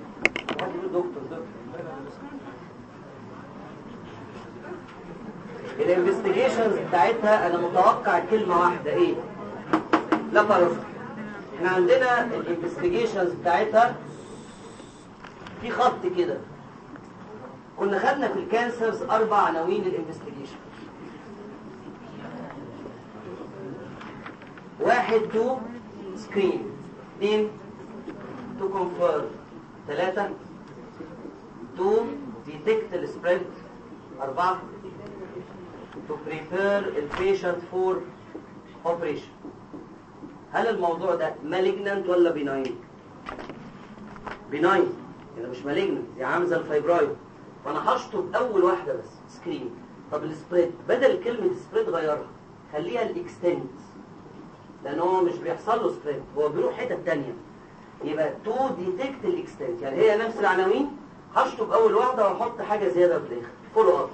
واحد يقول دكتور دكتور الانفستيجيشنز بتاعتها انا متوقع كلمه واحده ايه؟ لاباروسكوبي. احنا عندنا الانفستيجيشنز بتاعتها في خط كده. كنا خدنا في الكانسرز اربع عناوين الانفستيجيشن. واحد تو سكرين، اثنين تو كونفيرم، ثلاثة تو ديتكت السبريد، أربعة to prepare the patient for operation. هل الموضوع ده malignant ولا benign؟ benign يعني مش malignant، يعني عامل زي الفايبرويد، فانا هشطب اول واحده بس سكرين. طب السبريد بدل كلمه سبريد غيرها، خليها الاكستنت، لان هو مش بيحصل له سبريد، هو بيروح حته ثانيه. يبقى تو ديتكت الاكستنت، يعني هي نفس العناوين، هشطب اول واحده واحط حاجه زياده في الاخر فولو اب،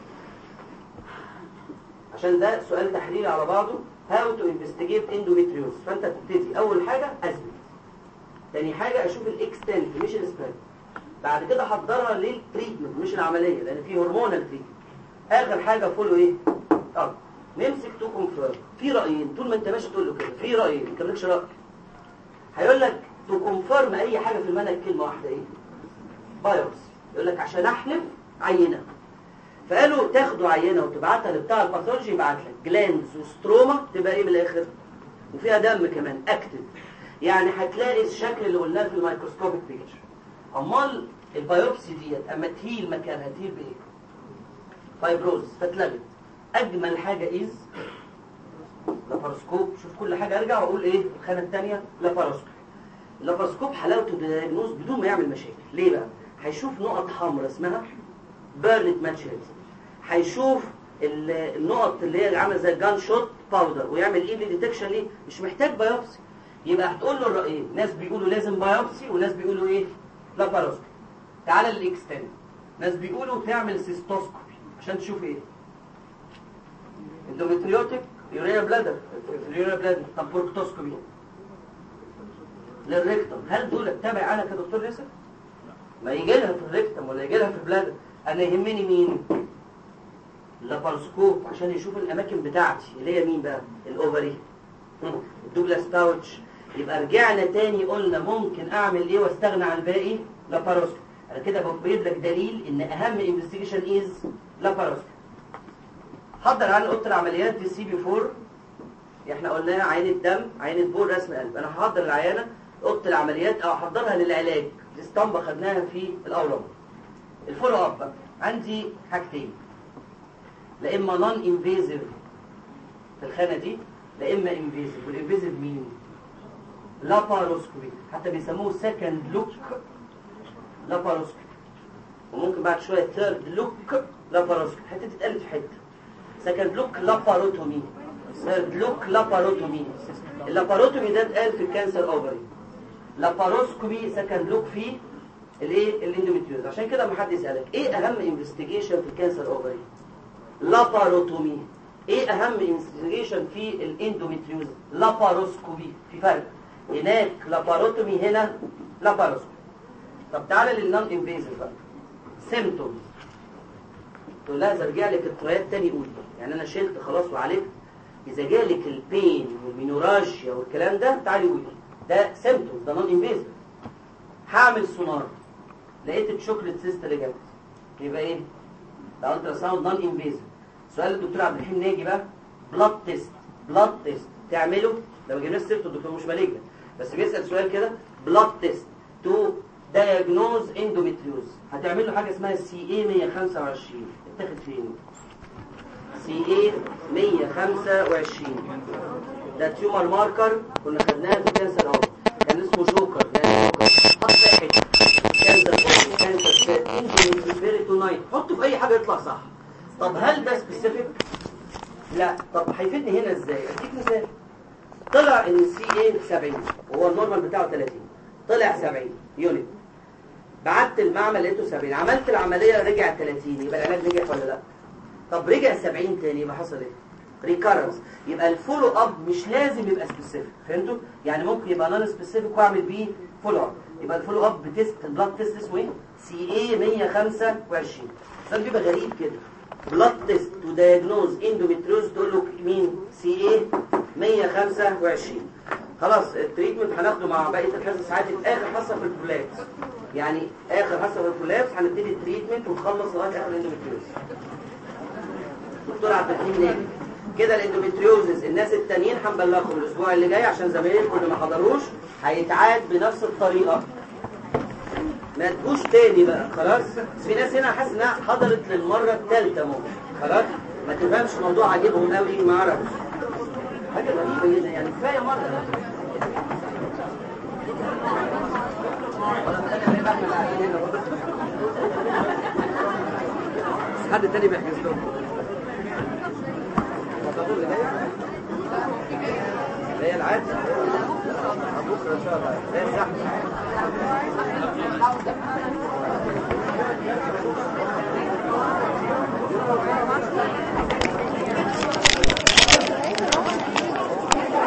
عشان ده سؤال تحليلي على بعضه. هاو تو انفستيجيت اندوميتريوز. فانت تبتدي اول حاجه اثبت، تاني حاجه اشوف الاكستنت مش السبريد، بعد كده احضرها للتريتمنت مش العمليه لان في هرمونال تريتمنت، اخر حاجه فولو ايه اه نمسك تو كونفيرم. في رايين طول ما انت ماشي تقول له كده، في رايين انت مالكش راي. هيقول لك تو كونفيرم اي حاجه في المنهج كلمه واحده ايه؟ بايوبسي. يقول لك عشان احلف عينه، فقالوا تاخدوا عينه وتبعتها لبتاع الباثولوجي، يبعت لك جلاندز وستروما تبقى ايه بالاخر؟ وفيها دم كمان اكتف، يعني هتلاقي الشكل اللي قلناه في الميكروسكوبيك بيكتشر. امال البيوبسي ديت اما تهيل مكانها تهيل بايه؟ فايبروز، فاتلغت. اجمل حاجه از لاباروسكوب. شوف كل حاجه ارجع واقول ايه الخانه الثانيه لاباروسكوب. اللاباروسكوب حلاوته دياجنوز بدون ما يعمل مشاكل. ليه بقى؟ هيشوف نقط حمراء اسمها بيرنت ماتشرز، هيشوف النقط اللي هي عامله زي جان شوت باودر ويعمل ايه ديتكشن ليه؟ مش محتاج بايوبسي. يبقى هتقول له الرايين، ناس بيقولوا لازم بايوبسي وناس بيقولوا ايه؟ لاباروسكوبي. تعالى للاكستند، ناس بيقولوا تعمل سيستوسكوبي عشان تشوف ايه؟ اندوميتريوتيك يوريا بلادر، يوريا بلادر. طب بروكتوسكوبي للريكتم، هل دول تابع انا كدكتور نسا؟ ما يجي لها في الريكتم ولا يجي لها في البلادر، انا يهمني مين؟ لاباروسكوب عشان يشوف الاماكن بتاعتي اللي هي مين بقى؟ الاوفري، الدوجلاس باوتش. يبقى رجعنا تاني قلنا ممكن اعمل ايه واستغنى عن الباقي؟ لاباروسكوب. انا كده ببيض لك دليل ان اهم انفستيجيشن از لاباروسكوب. حضر عن اوضه العمليات دي سي بي أربعة، احنا قلناها عينه دم، عينه بول، رسم قلب. انا هحضر العيانه اوضه العمليات او احضرها للعلاج، الاسطمبه خدناها في الاولى. الفولو اب بقى عندي حاجتين، لا اما نون انفيزيف في الخانه دي، لا اما انفيزيف. والانفيزيف مين؟ لاباروسكوبي، حتى بيسموه سكند لوك لاباروسكوبي، وممكن بعد شويه ثيرد لوك لاباروسكوبي، حته تتقلب في حته. سكند لوك لاباروتومي، ثيرد لوك لاباروتومي. اللاباروتومي ده اتقال في الكانسر اوفري، لاباروسكوبي سكند لوك في الايه؟ الاندوميتريوز. عشان كده لما حد يسالك ايه اهم انفستيجيشن في الكانسر اوفري؟ لاباروتومي. ايه اهم انفستيجيشن في الاندوميتريوز؟ لاباروسكوبي. في فرق، هناك لاباروتومي هنا لاباروسكوبي. طب تعالى للنون انفيزيف بقى. سيمبتومز، تقول لها اذا رجع لك الطريات تاني قولي، يعني انا شلت خلاص وعالجت، اذا جالك البين والمينوراشيا والكلام ده تعالي قولي، ده سيمبتومز، ده نون انفيزيف. هعمل سونار، لقيت الشوكليت سيست اللي جنبي، يبقى ايه؟ ده الترا ساوند نون انفيزيف. سؤال الدكتور عبد الرحيم ناجي بقى، بلاد تيست. بلاد تيست تعمله لما جبنا سيرته الدكتور مش مالجنا، بس بيسال سؤال كده، بلاد تيست تو دايجنوز اندوميتريوز، هتعمل له حاجه اسمها سي اي مية وخمسة وعشرين. اتاخد فين؟ سي اي مية وخمسة وعشرين ده تيومر ماركر كنا خدناه في كانسر اهو، كان اسمه جوكر، يعني جوكر حط في اي حته، كانسر كانسر فات اندوميتريوز، حطه في اي حاجه يطلع صح. طب هل ده سبيسيفيك؟ لا. طب هيفيدني هنا ازاي؟ اديك مثال. طلع ان السي اي سبعين وهو النورمال بتاعه ثلاثين، طلع سبعين يونت، بعت المعمل لقيته سبعين، عملت العمليه رجع ثلاثين، يبقى العلاج نجح ولا لا؟ طب رجع سبعين تاني، يبقى حصل ايه؟ ريكارنس. يبقى الفولو اب مش لازم يبقى سبيسيفيك، فهمتوا؟ يعني ممكن يبقى نون سبيسيفيك واعمل بيه فولو اب. يبقى الفولو اب بتيست البلاد تيست اسمه ايه؟ سي اي مية وخمسة وعشرين. السؤال بيبقى غريب كده، بلاد تيست ودايجنوز اندوميتريوز تقول له مين؟ سي ايه مية وخمسة وعشرين. خلاص التريتمنت هناخده مع بقيه الحصص عادي في اخر حصه في الكولابس. يعني اخر حصه في الكولابس هنبتدي التريتمنت ونخلص لغايه اخر الاندوميتريوز. دكتور عبد الحليم ناجي كده الاندوميتريوزز الناس التانيين هنبلغهم الاسبوع اللي جاي عشان زمايلكم اللي ما حضروش هيتعاد بنفس الطريقه. ما تجوش تاني بقى خلاص. بس في ناس هنا حاسس انها حضرت للمره الثالثه ممكن خلاص ما تفهمش موضوع عاجبهم قوي ما اعرفش حاجه غريبه جدا يعني كفايه مره. حد تاني بيحجز لهم هي العادة بكره ان شاء الله هي الزحمه